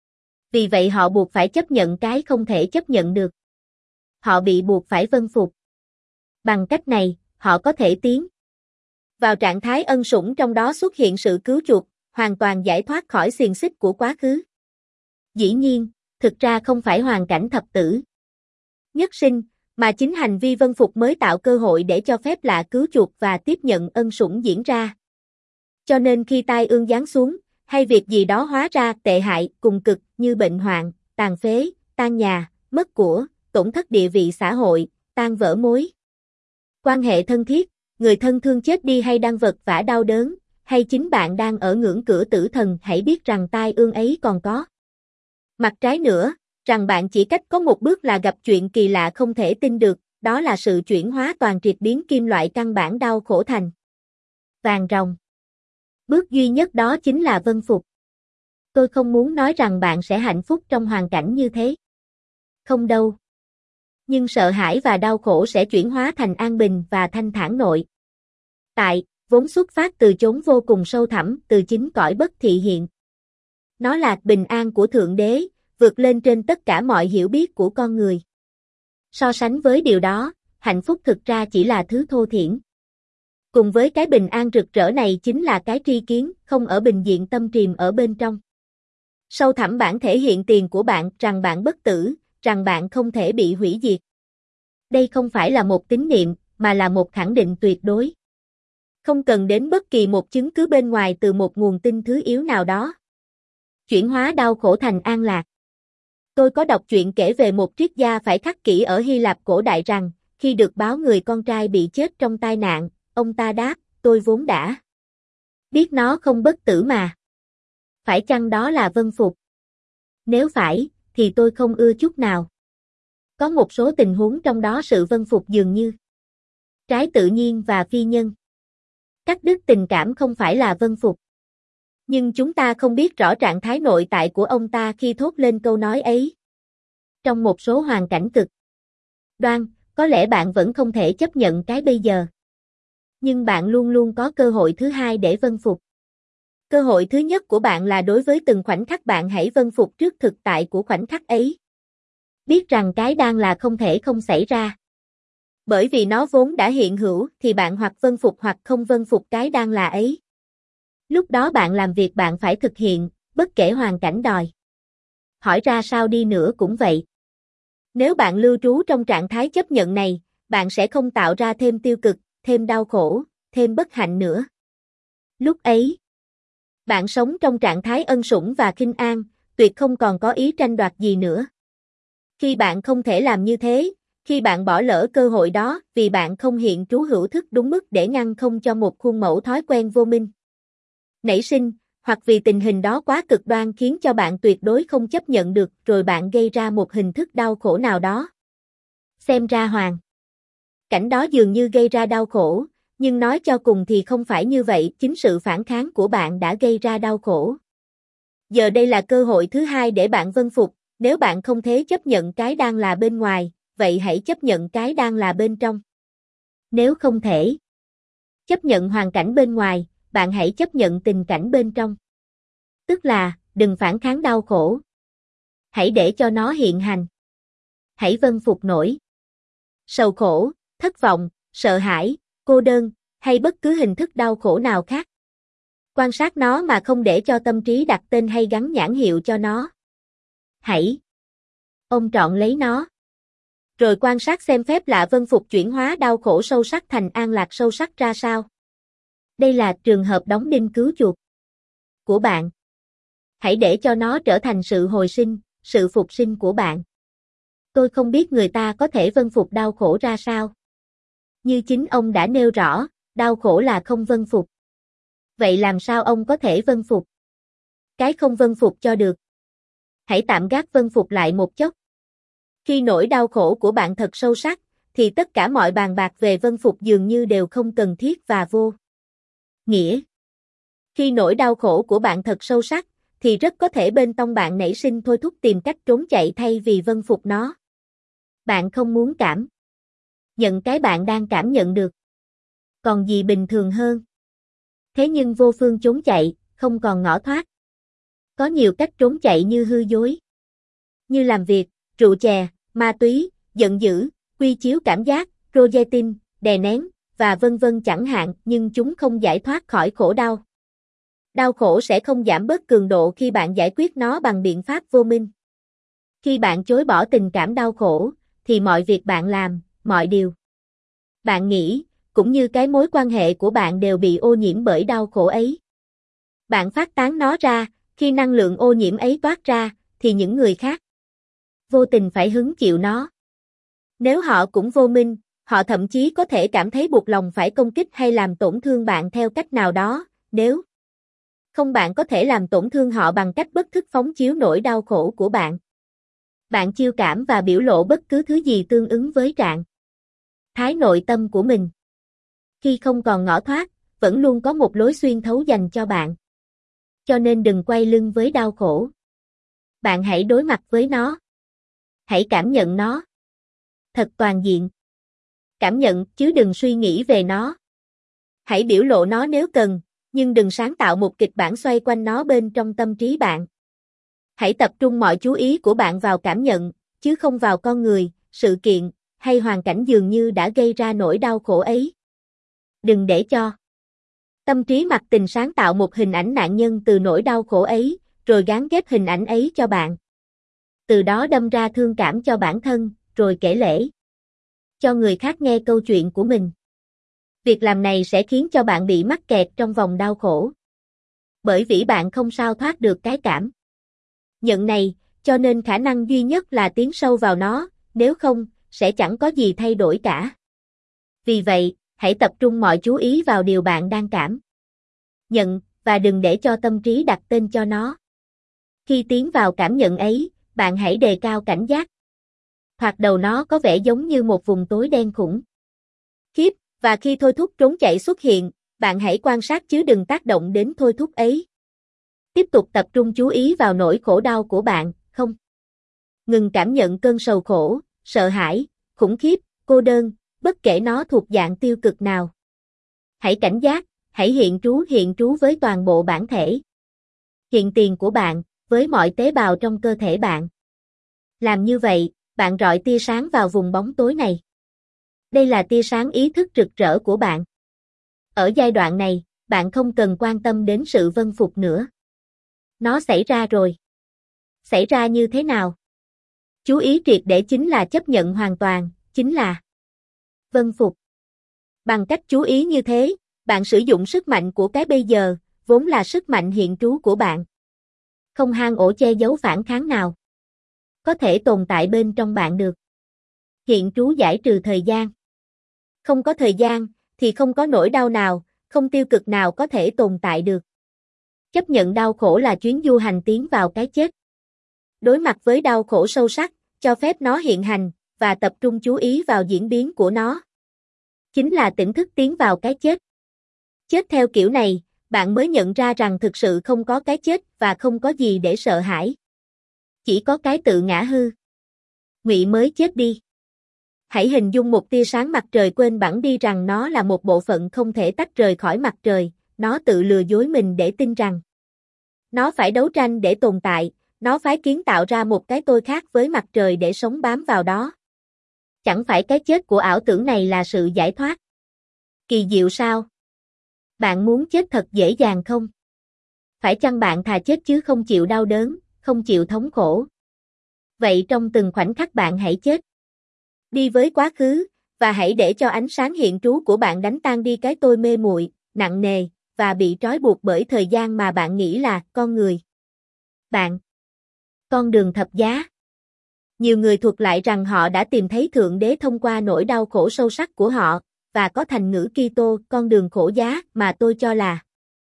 Vì vậy họ buộc phải chấp nhận cái không thể chấp nhận được. Họ bị buộc phải vâng phục. Bằng cách này, họ có thể tiến vào trạng thái ân sủng, trong đó xuất hiện sự cứu chuộc, hoàn toàn giải thoát khỏi xiềng xích của quá khứ. Dĩ nhiên, thực ra không phải hoàn cảnh thập tử nhất sinh, mà chính hành vi vâng phục mới tạo cơ hội để cho phép lạ cứu chuộc và tiếp nhận ân sủng diễn ra. Cho nên khi tai ương giáng xuống, hay việc gì đó hóa ra tệ hại, cùng cực như bệnh hoạn, tàn phế, tan nhà, mất của, tổn thất địa vị xã hội, tan vỡ mối quan hệ thân thiết, người thân thương chết đi hay đang vật vã đau đớn, hay chính bạn đang ở ngưỡng cửa tử thần, hãy biết rằng tai ương ấy còn có mặt trái nữa, rằng bạn chỉ cách có một bước là gặp chuyện kỳ lạ không thể tin được, đó là sự chuyển hóa toàn triệt biến kim loại căn bản đau khổ thành vàng ròng. Bước duy nhất đó chính là vâng phục. Tôi không muốn nói rằng bạn sẽ hạnh phúc trong hoàn cảnh như thế. Không đâu. Nhưng sợ hãi và đau khổ sẽ chuyển hóa thành an bình và thanh thản nội tại, vốn xuất phát từ chốn vô cùng sâu thẳm, từ chính cõi bất thị hiện. Nó là bình an của Thượng Đế, vượt lên trên tất cả mọi hiểu biết của con người. So sánh với điều đó, hạnh phúc thực ra chỉ là thứ thô thiển. Cùng với cái bình an rực rỡ này chính là cái tri kiến, không ở bình diện tâm trìm ở bên trong sâu thẳm bản thể hiện tiền của bạn, rằng bạn bất tử, rằng bạn không thể bị hủy diệt. Đây không phải là một tín niệm, mà là một khẳng định tuyệt đối. Không cần đến bất kỳ một chứng cứ bên ngoài từ một nguồn tin thứ yếu nào đó. Chuyển hóa đau khổ thành an lạc. Tôi có đọc chuyện kể về một triết gia phải khắc kỷ ở Hy Lạp cổ đại rằng, khi được báo người con trai bị chết trong tai nạn, ông ta đáp, tôi vốn đã biết nó không bất tử mà. Phải chăng đó là vâng phục? Nếu phải, thì tôi không ưa chút nào. Có một số tình huống trong đó sự vâng phục dường như trái tự nhiên và phi nhân. Cắt đứt tình cảm không phải là vâng phục. Nhưng chúng ta không biết rõ trạng thái nội tại của ông ta khi thốt lên câu nói ấy. Trong một số hoàn cảnh cực đoan, có lẽ bạn vẫn không thể chấp nhận cái bây giờ. Nhưng bạn luôn luôn có cơ hội thứ hai để vâng phục. Cơ hội thứ nhất của bạn là đối với từng khoảnh khắc bạn hãy vâng phục trước thực tại của khoảnh khắc ấy. Biết rằng cái đang là không thể không xảy ra. Bởi vì nó vốn đã hiện hữu thì bạn hoặc vâng phục hoặc không vâng phục cái đang là ấy. Lúc đó bạn làm việc bạn phải thực hiện, bất kể hoàn cảnh đòi hỏi ra sao đi nữa cũng vậy. Nếu bạn lưu trú trong trạng thái chấp nhận này, bạn sẽ không tạo ra thêm tiêu cực, thêm đau khổ, thêm bất hạnh nữa. Lúc ấy, bạn sống trong trạng thái ân sủng và khinh an, tuyệt không còn có ý tranh đoạt gì nữa. Khi bạn không thể làm như thế, khi bạn bỏ lỡ cơ hội đó vì bạn không hiện trú hữu thức đúng mức để ngăn không cho một khuôn mẫu thói quen vô minh nảy sinh, hoặc vì tình hình đó quá cực đoan khiến cho bạn tuyệt đối không chấp nhận được rồi bạn gây ra một hình thức đau khổ nào đó. Xem ra hoàn cảnh đó dường như gây ra đau khổ, nhưng nói cho cùng thì không phải như vậy, chính sự phản kháng của bạn đã gây ra đau khổ. Giờ đây là cơ hội thứ hai để bạn vâng phục, nếu bạn không thể chấp nhận cái đang là bên ngoài, vậy hãy chấp nhận cái đang là bên trong. Nếu không thể chấp nhận hoàn cảnh bên ngoài, bạn hãy chấp nhận tình cảnh bên trong. Tức là, đừng phản kháng đau khổ. Hãy để cho nó hiện hành. Hãy vâng phục nỗi sầu khổ, thất vọng, sợ hãi, cô đơn, hay bất cứ hình thức đau khổ nào khác. Quan sát nó mà không để cho tâm trí đặt tên hay gắn nhãn hiệu cho nó. Hãy ôm trọn lấy nó. Rồi quan sát xem phép lạ vâng phục chuyển hóa đau khổ sâu sắc thành an lạc sâu sắc ra sao. Đây là trường hợp đóng đinh cứu chuộc của bạn. Hãy để cho nó trở thành sự hồi sinh, sự phục sinh của bạn. Tôi không biết người ta có thể vâng phục đau khổ ra sao. Như chính ông đã nêu rõ, đau khổ là không vâng phục. Vậy làm sao ông có thể vâng phục cái không vâng phục cho được? Hãy tạm gác vâng phục lại một chốc. Khi nỗi đau khổ của bạn thật sâu sắc, thì tất cả mọi bàn bạc về vâng phục dường như đều không cần thiết và vô nghĩa. Khi nỗi đau khổ của bạn thật sâu sắc, thì rất có thể bên trong bạn nảy sinh thôi thúc tìm cách trốn chạy thay vì vâng phục nó. Bạn không muốn cảm nhận cái bạn đang cảm nhận được. Còn gì bình thường hơn? Thế nhưng vô phương trốn chạy, không còn ngõ thoát. Có nhiều cách trốn chạy như hư dối, như làm việc, rượu chè, ma túy, giận dữ, quy chiếu cảm giác, projetin, đè nén, và vân vân chẳng hạn, nhưng chúng không giải thoát khỏi khổ đau. Đau khổ sẽ không giảm bớt cường độ khi bạn giải quyết nó bằng biện pháp vô minh. Khi bạn chối bỏ tình cảm đau khổ, thì mọi việc bạn làm, mọi điều bạn nghĩ, cũng như cái mối quan hệ của bạn đều bị ô nhiễm bởi đau khổ ấy. Bạn phát tán nó ra, khi năng lượng ô nhiễm ấy toát ra, thì những người khác vô tình phải hứng chịu nó. Nếu họ cũng vô minh, họ thậm chí có thể cảm thấy buộc lòng phải công kích hay làm tổn thương bạn theo cách nào đó, nếu không bạn có thể làm tổn thương họ bằng cách bất thức phóng chiếu nỗi đau khổ của bạn. Bạn chiêu cảm và biểu lộ bất cứ thứ gì tương ứng với trạng thái nội tâm của mình. Khi không còn ngõ thoát, vẫn luôn có một lối xuyên thấu dành cho bạn. Cho nên đừng quay lưng với đau khổ. Bạn hãy đối mặt với nó. Hãy cảm nhận nó. Thật toàn diện. Cảm nhận chứ đừng suy nghĩ về nó. Hãy biểu lộ nó nếu cần, nhưng đừng sáng tạo một kịch bản xoay quanh nó bên trong tâm trí bạn. Hãy tập trung mọi chú ý của bạn vào cảm nhận, chứ không vào con người, sự kiện, hay hoàn cảnh dường như đã gây ra nỗi đau khổ ấy. Đừng để cho tâm trí mặc tình sáng tạo một hình ảnh nạn nhân từ nỗi đau khổ ấy, rồi gán ghép hình ảnh ấy cho bạn. Từ đó đâm ra thương cảm cho bản thân, rồi kể lể cho người khác nghe câu chuyện của mình. Việc làm này sẽ khiến cho bạn bị mắc kẹt trong vòng đau khổ. Bởi vì bạn không sao thoát được cái cảm nhận này, cho nên khả năng duy nhất là tiến sâu vào nó, nếu không, sẽ chẳng có gì thay đổi cả. Vì vậy, hãy tập trung mọi chú ý vào điều bạn đang cảm nhận, và đừng để cho tâm trí đặt tên cho nó. Khi tiến vào cảm nhận ấy, bạn hãy đề cao cảnh giác. Thoạt đầu nó có vẻ giống như một vùng tối đen khủng khiếp, và khi thôi thúc trốn chạy xuất hiện, bạn hãy quan sát chứ đừng tác động đến thôi thúc ấy. Tiếp tục tập trung chú ý vào nỗi khổ đau của bạn, không ngừng cảm nhận cơn sầu khổ, sợ hãi, khủng khiếp, cô đơn, bất kể nó thuộc dạng tiêu cực nào. Hãy cảnh giác, hãy hiện trú hiện trú với toàn bộ bản thể. Hiện tiền của bạn, với mọi tế bào trong cơ thể bạn. Làm như vậy, bạn rọi tia sáng vào vùng bóng tối này. Đây là tia sáng ý thức rực rỡ của bạn. Ở giai đoạn này, bạn không cần quan tâm đến sự vân phục nữa. Nó xảy ra rồi. Xảy ra như thế nào? Chú ý triệt để chính là chấp nhận hoàn toàn, chính là vân phục. Bằng cách chú ý như thế, bạn sử dụng sức mạnh của cái bây giờ, vốn là sức mạnh hiện trú của bạn. Không hang ổ che giấu phản kháng nào có thể tồn tại bên trong bạn được. Hiện trú giải trừ thời gian. Không có thời gian, thì không có nỗi đau nào, không tiêu cực nào có thể tồn tại được. Chấp nhận đau khổ là chuyến du hành tiến vào cái chết. Đối mặt với đau khổ sâu sắc, cho phép nó hiện hành, và tập trung chú ý vào diễn biến của nó. Chính là tỉnh thức tiến vào cái chết. Chết theo kiểu này, bạn mới nhận ra rằng thực sự không có cái chết và không có gì để sợ hãi. Chỉ có cái tự ngã hư. Ngụy mới chết đi. Hãy hình dung một tia sáng mặt trời quên bẵng đi rằng nó là một bộ phận không thể tách rời khỏi mặt trời, nó tự lừa dối mình để tin rằng nó phải đấu tranh để tồn tại, nó phải kiến tạo ra một cái tôi khác với mặt trời để sống bám vào đó. Chẳng phải cái chết của ảo tưởng này là sự giải thoát? Kỳ diệu sao? Bạn muốn chết thật dễ dàng không? Phải chăng bạn thà chết chứ không chịu đau đớn, không chịu thống khổ? Vậy trong từng khoảnh khắc bạn hãy chết. Đi với quá khứ, và hãy để cho ánh sáng hiện trú của bạn đánh tan đi cái tôi mê muội, nặng nề, và bị trói buộc bởi thời gian mà bạn nghĩ là con người. Bạn. Con đường thập giá. Nhiều người thuật lại rằng họ đã tìm thấy Thượng Đế thông qua nỗi đau khổ sâu sắc của họ, và có thành ngữ Kitô, con đường khổ giá, mà tôi cho là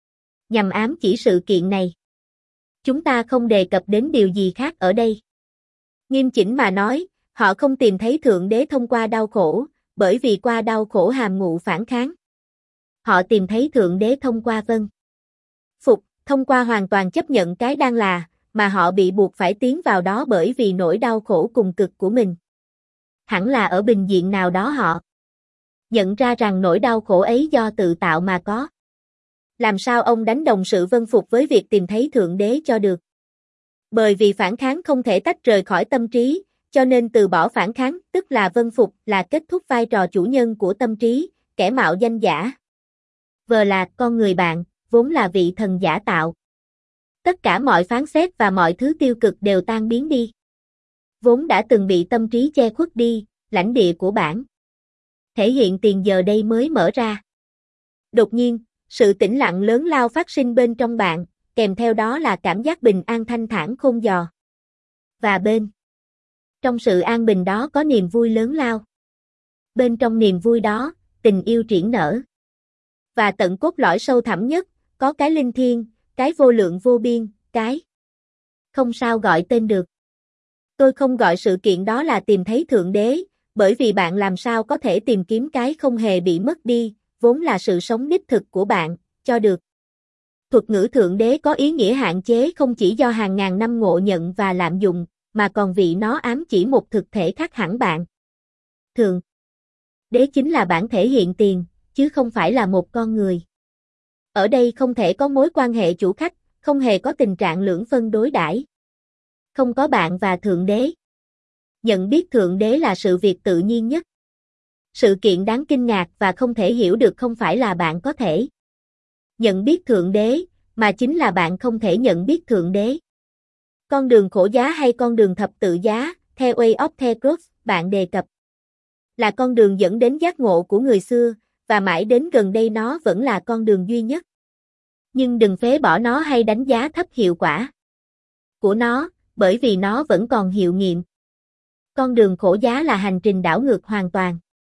nhằm ám chỉ sự kiện này. Chúng ta không đề cập đến điều gì khác ở đây. Nghiêm chỉnh mà nói, họ không tìm thấy Thượng Đế thông qua đau khổ, bởi vì qua đau khổ hàm ngụ phản kháng. Họ tìm thấy Thượng Đế thông qua vân phục, thông qua hoàn toàn chấp nhận cái đang là, mà họ bị buộc phải tiến vào đó bởi vì nỗi đau khổ cùng cực của mình. Hẳn là ở bình diện nào đó họ nhận ra rằng nỗi đau khổ ấy do tự tạo mà có. Làm sao ông đánh đồng sự vân phục với việc tìm thấy Thượng Đế cho được? Bởi vì phản kháng không thể tách rời khỏi tâm trí, cho nên từ bỏ phản kháng, tức là vân phục, là kết thúc vai trò chủ nhân của tâm trí, kẻ mạo danh giả. Vờ là con người bạn, vốn là vị thần giả tạo. Tất cả mọi phán xét và mọi thứ tiêu cực đều tan biến đi. Vốn đã từng bị tâm trí che khuất đi, lãnh địa của bản thể hiện tiền giờ đây mới mở ra. Đột nhiên, sự tĩnh lặng lớn lao phát sinh bên trong bạn, kèm theo đó là cảm giác bình an thanh thản khôn dò. Và bên trong sự an bình đó có niềm vui lớn lao. Bên trong niềm vui đó, tình yêu triển nở. Và tận cốt lõi sâu thẳm nhất, có cái linh thiêng, cái vô lượng vô biên, cái không sao gọi tên được. Tôi không gọi sự kiện đó là tìm thấy Thượng Đế, bởi vì bạn làm sao có thể tìm kiếm cái không hề bị mất đi, vốn là sự sống đích thực của bạn, cho được. Thuật ngữ Thượng Đế có ý nghĩa hạn chế không chỉ do hàng ngàn năm ngộ nhận và lạm dụng, mà còn vì nó ám chỉ một thực thể khác hẳn bạn. Thượng Đế chính là bản thể hiện tiền, chứ không phải là một con người. Ở đây không thể có mối quan hệ chủ khách, không hề có tình trạng lưỡng phân đối đãi. Không có bạn và Thượng Đế. Nhận biết Thượng Đế là sự việc tự nhiên nhất. Sự kiện đáng kinh ngạc và không thể hiểu được không phải là bạn có thể nhận biết Thượng Đế, mà chính là bạn không thể nhận biết Thượng Đế. Con đường khổ giá hay con đường thập tự giá, theo Way of the Cross, bạn đề cập là con đường dẫn đến giác ngộ của người xưa, và mãi đến gần đây nó vẫn là con đường duy nhất. Nhưng đừng phế bỏ nó hay đánh giá thấp hiệu quả của nó, bởi vì nó vẫn còn hiệu nghiệm. Con đường khổ giá là hành trình đảo ngược hoàn toàn.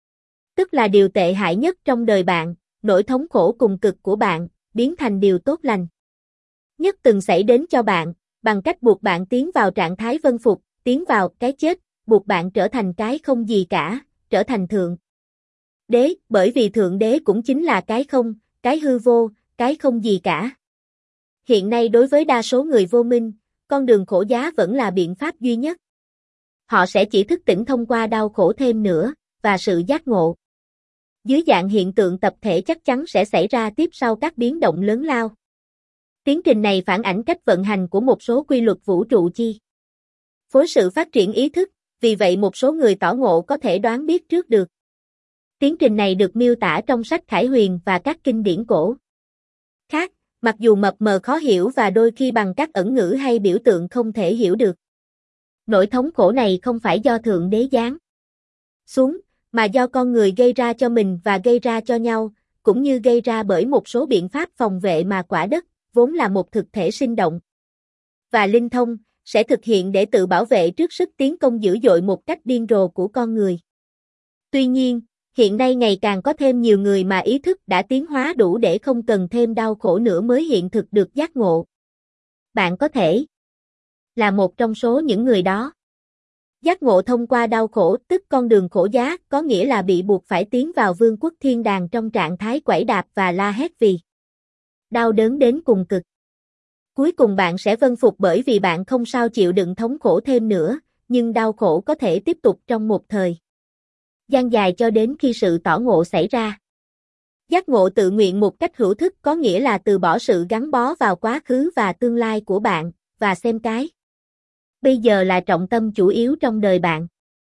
Tức là điều tệ hại nhất trong đời bạn, nỗi thống khổ cùng cực của bạn, biến thành điều tốt lành nhất từng xảy đến cho bạn, bằng cách buộc bạn tiến vào trạng thái vân phục, tiến vào cái chết, buộc bạn trở thành cái không gì cả, trở thành Thượng Đế, bởi vì Thượng Đế cũng chính là cái không, cái hư vô, cái không gì cả. Hiện nay đối với đa số người vô minh, con đường khổ giá vẫn là biện pháp duy nhất. Họ sẽ chỉ thức tỉnh thông qua đau khổ thêm nữa, và sự giác ngộ. Dưới dạng hiện tượng tập thể chắc chắn sẽ xảy ra tiếp sau các biến động lớn lao. Tiến trình này phản ảnh cách vận hành của một số quy luật vũ trụ chi phối sự phát triển ý thức, vì vậy một số người tỏ ngộ có thể đoán biết trước được. Tiến trình này được miêu tả trong sách Khải Huyền và các kinh điển cổ khác, mặc dù mập mờ khó hiểu và đôi khi bằng các ẩn ngữ hay biểu tượng không thể hiểu được. Nỗi thống khổ này không phải do Thượng Đế giáng xuống, mà do con người gây ra cho mình và gây ra cho nhau, cũng như gây ra bởi một số biện pháp phòng vệ mà quả đất, vốn là một thực thể sinh động và linh thông, sẽ thực hiện để tự bảo vệ trước sức tiến công dữ dội một cách điên rồ của con người. Tuy nhiên, hiện nay ngày càng có thêm nhiều người mà ý thức đã tiến hóa đủ để không cần thêm đau khổ nữa mới hiện thực được giác ngộ. Bạn có thể là một trong số những người đó. Giác ngộ thông qua đau khổ, tức con đường khổ giá, có nghĩa là bị buộc phải tiến vào vương quốc thiên đàng trong trạng thái quẩy đạp và la hét vì đau đớn đến cùng cực. Cuối cùng bạn sẽ vâng phục bởi vì bạn không sao chịu đựng thống khổ thêm nữa, nhưng đau khổ có thể tiếp tục trong một thời gian dài cho đến khi sự tỏ ngộ xảy ra. Giác ngộ tự nguyện một cách hữu thức có nghĩa là từ bỏ sự gắn bó vào quá khứ và tương lai của bạn, và xem cái bây giờ là trọng tâm chủ yếu trong đời bạn.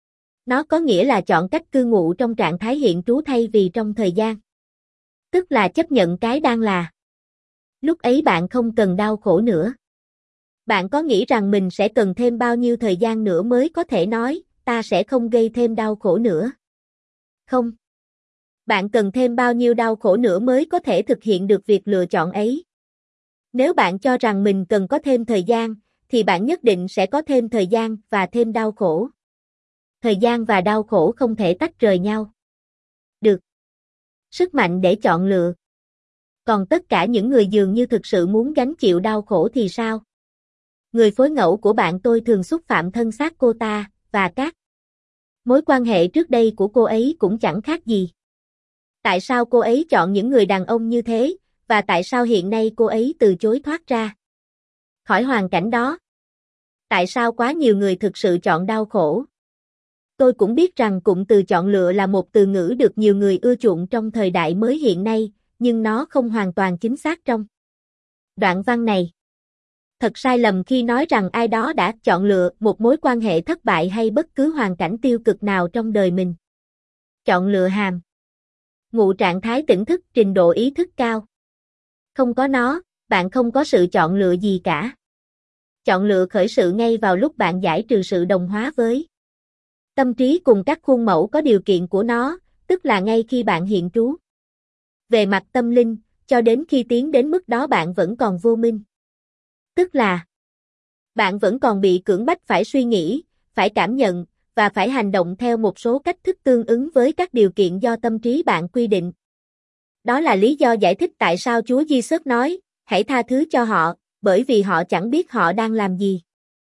Nó có nghĩa là chọn cách cư ngụ trong trạng thái hiện trú thay vì trong thời gian. Tức là chấp nhận cái đang là. Lúc ấy bạn không cần đau khổ nữa. Bạn có nghĩ rằng mình sẽ cần thêm bao nhiêu thời gian nữa mới có thể nói, ta sẽ không gây thêm đau khổ nữa? Không. Bạn cần thêm bao nhiêu đau khổ nữa mới có thể thực hiện được việc lựa chọn ấy? Nếu bạn cho rằng mình cần có thêm thời gian, thì bạn nhất định sẽ có thêm thời gian và thêm đau khổ. Thời gian và đau khổ không thể tách rời nhau được. Sức mạnh để chọn lựa. Còn tất cả những người dường như thực sự muốn gánh chịu đau khổ thì sao? Người phối ngẫu của bạn tôi thường xúc phạm thân xác cô ta, và các mối quan hệ trước đây của cô ấy cũng chẳng khác gì. Tại sao cô ấy chọn những người đàn ông như thế, và tại sao hiện nay cô ấy từ chối thoát ra khỏi hoàn cảnh đó? Tại sao quá nhiều người thực sự chọn đau khổ? Tôi cũng biết rằng cụm từ chọn lựa là một từ ngữ được nhiều người ưa chuộng trong thời đại mới hiện nay, nhưng nó không hoàn toàn chính xác trong đoạn văn này. Thật sai lầm khi nói rằng ai đó đã chọn lựa một mối quan hệ thất bại hay bất cứ hoàn cảnh tiêu cực nào trong đời mình. Chọn lựa hàm ngụ trạng thái tỉnh thức, trình độ ý thức cao. Không có nó, bạn không có sự chọn lựa gì cả. Chọn lựa khởi sự ngay vào lúc bạn giải trừ sự đồng hóa với tâm trí cùng các khuôn mẫu có điều kiện của nó, tức là ngay khi bạn hiện trú về mặt tâm linh, cho đến khi tiến đến mức đó bạn vẫn còn vô minh. Tức là bạn vẫn còn bị cưỡng bách phải suy nghĩ, phải cảm nhận, và phải hành động theo một số cách thức tương ứng với các điều kiện do tâm trí bạn quy định. Đó là lý do giải thích tại sao Chúa Giêsu nói, hãy tha thứ cho họ, bởi vì họ chẳng biết họ đang làm gì.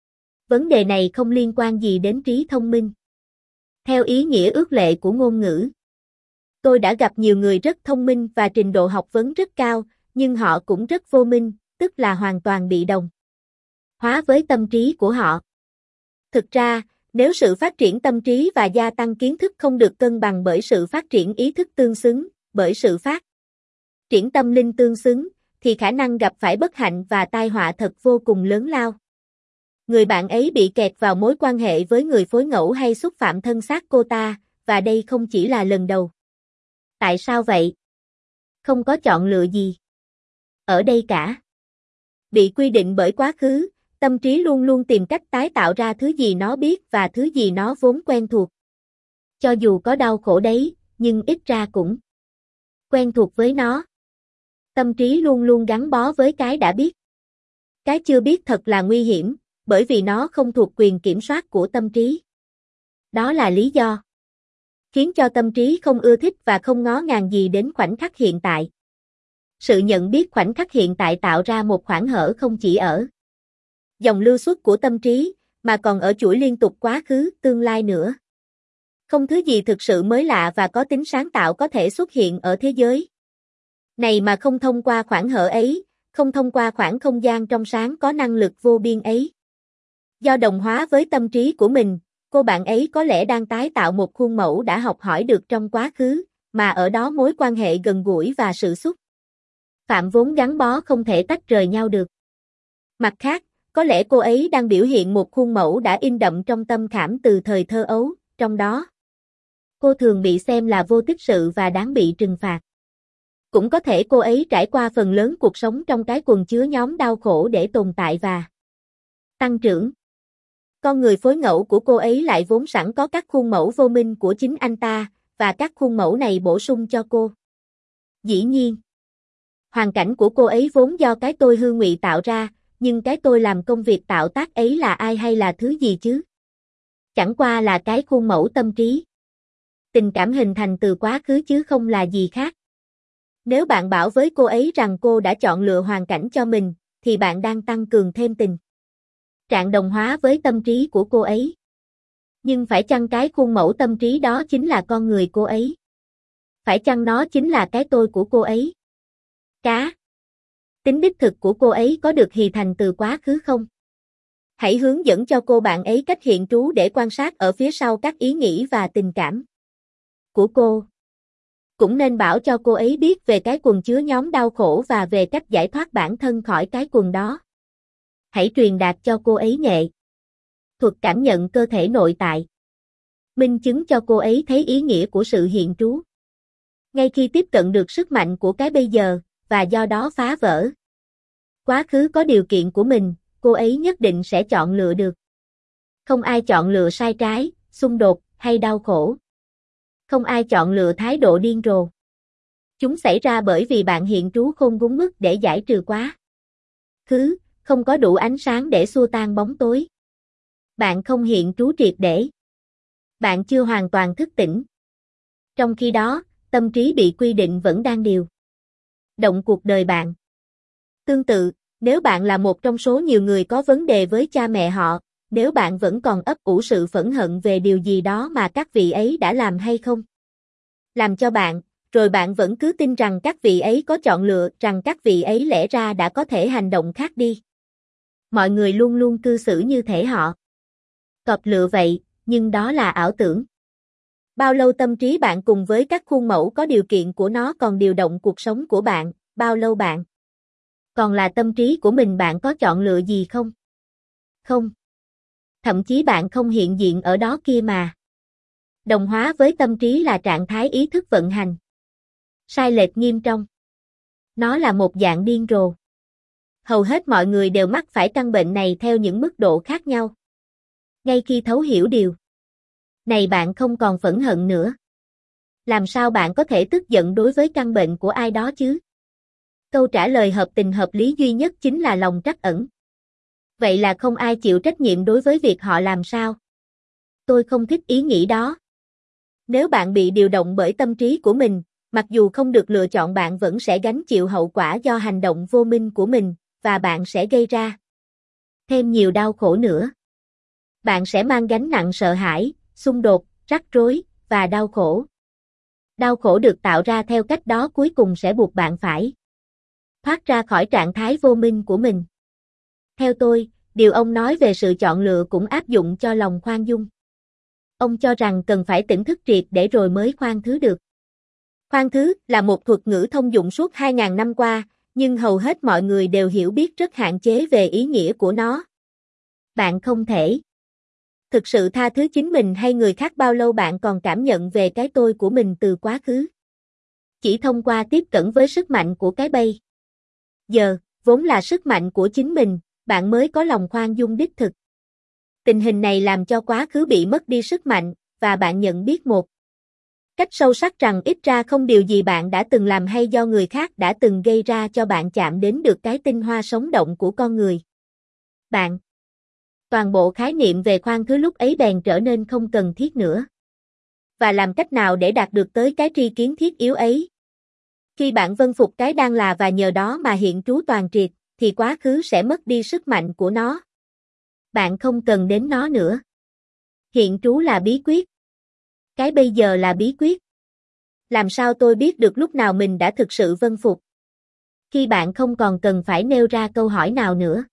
Vấn đề này không liên quan gì đến trí thông minh. Theo ý nghĩa ước lệ của ngôn ngữ, tôi đã gặp nhiều người rất thông minh và trình độ học vấn rất cao, nhưng họ cũng rất vô minh, tức là hoàn toàn bị đồng hóa với tâm trí của họ. Thực ra, nếu sự phát triển tâm trí và gia tăng kiến thức không được cân bằng bởi sự phát triển ý thức tương xứng, bởi sự phát triển tâm linh tương xứng, thì khả năng gặp phải bất hạnh và tai họa thật vô cùng lớn lao. Người bạn ấy bị kẹt vào mối quan hệ với người phối ngẫu hay xúc phạm thân xác cô ta, và đây không chỉ là lần đầu. Tại sao vậy? Không có chọn lựa gì ở đây cả. Bị quy định bởi quá khứ, tâm trí luôn luôn tìm cách tái tạo ra thứ gì nó biết và thứ gì nó vốn quen thuộc. Cho dù có đau khổ đấy, nhưng ít ra cũng quen thuộc với nó. Tâm trí luôn luôn gắn bó với cái đã biết. Cái chưa biết thật là nguy hiểm, bởi vì nó không thuộc quyền kiểm soát của tâm trí. Đó là lý do khiến cho tâm trí không ưa thích và không ngó ngàng gì đến khoảnh khắc hiện tại. Sự nhận biết khoảnh khắc hiện tại tạo ra một khoảng hở không chỉ ở dòng lưu xuất của tâm trí, mà còn ở chuỗi liên tục quá khứ, tương lai nữa. Không thứ gì thực sự mới lạ và có tính sáng tạo có thể xuất hiện ở thế giới này mà không thông qua khoảng hở ấy, không thông qua khoảng không gian trong sáng có năng lực vô biên ấy. Do đồng hóa với tâm trí của mình, cô bạn ấy có lẽ đang tái tạo một khuôn mẫu đã học hỏi được trong quá khứ, mà ở đó mối quan hệ gần gũi và sự xúc phạm vốn gắn bó không thể tách rời nhau được. Mặt khác, có lẽ cô ấy đang biểu hiện một khuôn mẫu đã in đậm trong tâm khảm từ thời thơ ấu, trong đó cô thường bị xem là vô tích sự và đáng bị trừng phạt. Cũng có thể cô ấy trải qua phần lớn cuộc sống trong cái quần chứa nhóm đau khổ để tồn tại và tăng trưởng. Con người phối ngẫu của cô ấy lại vốn sẵn có các khuôn mẫu vô minh của chính anh ta, và các khuôn mẫu này bổ sung cho cô. Dĩ nhiên, hoàn cảnh của cô ấy vốn do cái tôi hư ngụy tạo ra, nhưng cái tôi làm công việc tạo tác ấy là ai hay là thứ gì chứ? Chẳng qua là cái khuôn mẫu tâm trí. Tình cảm hình thành từ quá khứ chứ không là gì khác. Nếu bạn bảo với cô ấy rằng cô đã chọn lựa hoàn cảnh cho mình, thì bạn đang tăng cường thêm tình trạng đồng hóa với tâm trí của cô ấy. Nhưng phải chăng cái khuôn mẫu tâm trí đó chính là con người cô ấy? Phải chăng nó chính là cái tôi của cô ấy? Cá. Tính đích thực của cô ấy có được hình thành từ quá khứ không? Hãy hướng dẫn cho cô bạn ấy cách hiện trú để quan sát ở phía sau các ý nghĩ và tình cảm của cô. Cũng nên bảo cho cô ấy biết về cái quần chứa nhóm đau khổ và về cách giải thoát bản thân khỏi cái quần đó. Hãy truyền đạt cho cô ấy nghệ thuật cảm nhận cơ thể nội tại. Minh chứng cho cô ấy thấy ý nghĩa của sự hiện trú. Ngay khi tiếp cận được sức mạnh của cái bây giờ, và do đó phá vỡ quá khứ có điều kiện của mình, cô ấy nhất định sẽ chọn lựa được. Không ai chọn lựa sai trái, xung đột, hay đau khổ. Không ai chọn lựa thái độ điên rồ. Chúng xảy ra bởi vì bạn hiện trú không đúng mức để giải trừ quá khứ, không có đủ ánh sáng để xua tan bóng tối. Bạn không hiện trú triệt để. Bạn chưa hoàn toàn thức tỉnh. Trong khi đó, tâm trí bị quy định vẫn đang điều động cuộc đời bạn. Tương tự, nếu bạn là một trong số nhiều người có vấn đề với cha mẹ họ, nếu bạn vẫn còn ấp ủ sự phẫn hận về điều gì đó mà các vị ấy đã làm hay không làm cho bạn, rồi bạn vẫn cứ tin rằng các vị ấy có chọn lựa, rằng các vị ấy lẽ ra đã có thể hành động khác đi. Mọi người luôn luôn cư xử như thể họ cọp lựa vậy, nhưng đó là ảo tưởng. Bao lâu tâm trí bạn cùng với các khuôn mẫu có điều kiện của nó còn điều động cuộc sống của bạn, bao lâu bạn còn là tâm trí của mình, bạn có chọn lựa gì không? Không. Thậm chí bạn không hiện diện ở đó kia mà. Đồng hóa với tâm trí là trạng thái ý thức vận hành sai lệch nghiêm trọng. Nó là một dạng điên rồ. Hầu hết mọi người đều mắc phải căn bệnh này theo những mức độ khác nhau. Ngay khi thấu hiểu điều này, bạn không còn phẫn hận nữa. Làm sao bạn có thể tức giận đối với căn bệnh của ai đó chứ? Câu trả lời hợp tình hợp lý duy nhất chính là lòng trắc ẩn. Vậy là không ai chịu trách nhiệm đối với việc họ làm sao? Tôi không thích ý nghĩ đó. Nếu bạn bị điều động bởi tâm trí của mình, mặc dù không được lựa chọn, bạn vẫn sẽ gánh chịu hậu quả do hành động vô minh của mình, và bạn sẽ gây ra thêm nhiều đau khổ nữa. Bạn sẽ mang gánh nặng sợ hãi, xung đột, rắc rối, và đau khổ. Đau khổ được tạo ra theo cách đó cuối cùng sẽ buộc bạn phải thoát ra khỏi trạng thái vô minh của mình. Theo tôi, điều ông nói về sự chọn lựa cũng áp dụng cho lòng khoan dung. Ông cho rằng cần phải tỉnh thức triệt để rồi mới khoan thứ được. Khoan thứ là một thuật ngữ thông dụng suốt hai nghìn năm qua, nhưng hầu hết mọi người đều hiểu biết rất hạn chế về ý nghĩa của nó. Bạn không thể thực sự tha thứ chính mình hay người khác bao lâu bạn còn cảm nhận về cái tôi của mình từ quá khứ. Chỉ thông qua tiếp cận với sức mạnh của cái bây giờ, vốn là sức mạnh của chính mình, bạn mới có lòng khoan dung đích thực. Tình hình này làm cho quá khứ bị mất đi sức mạnh, và bạn nhận biết một cách sâu sắc rằng ít ra không điều gì bạn đã từng làm hay do người khác đã từng gây ra cho bạn chạm đến được cái tinh hoa sống động của con người bạn. Toàn bộ khái niệm về khoan thứ lúc ấy bèn trở nên không cần thiết nữa. Và làm cách nào để đạt được tới cái tri kiến thiết yếu ấy? Khi bạn vâng phục cái đang là và nhờ đó mà hiện trú toàn triệt, thì quá khứ sẽ mất đi sức mạnh của nó. Bạn không cần đến nó nữa. Hiện trú là bí quyết. Cái bây giờ là bí quyết. Làm sao tôi biết được lúc nào mình đã thực sự vâng phục? Khi bạn không còn cần phải nêu ra câu hỏi nào nữa.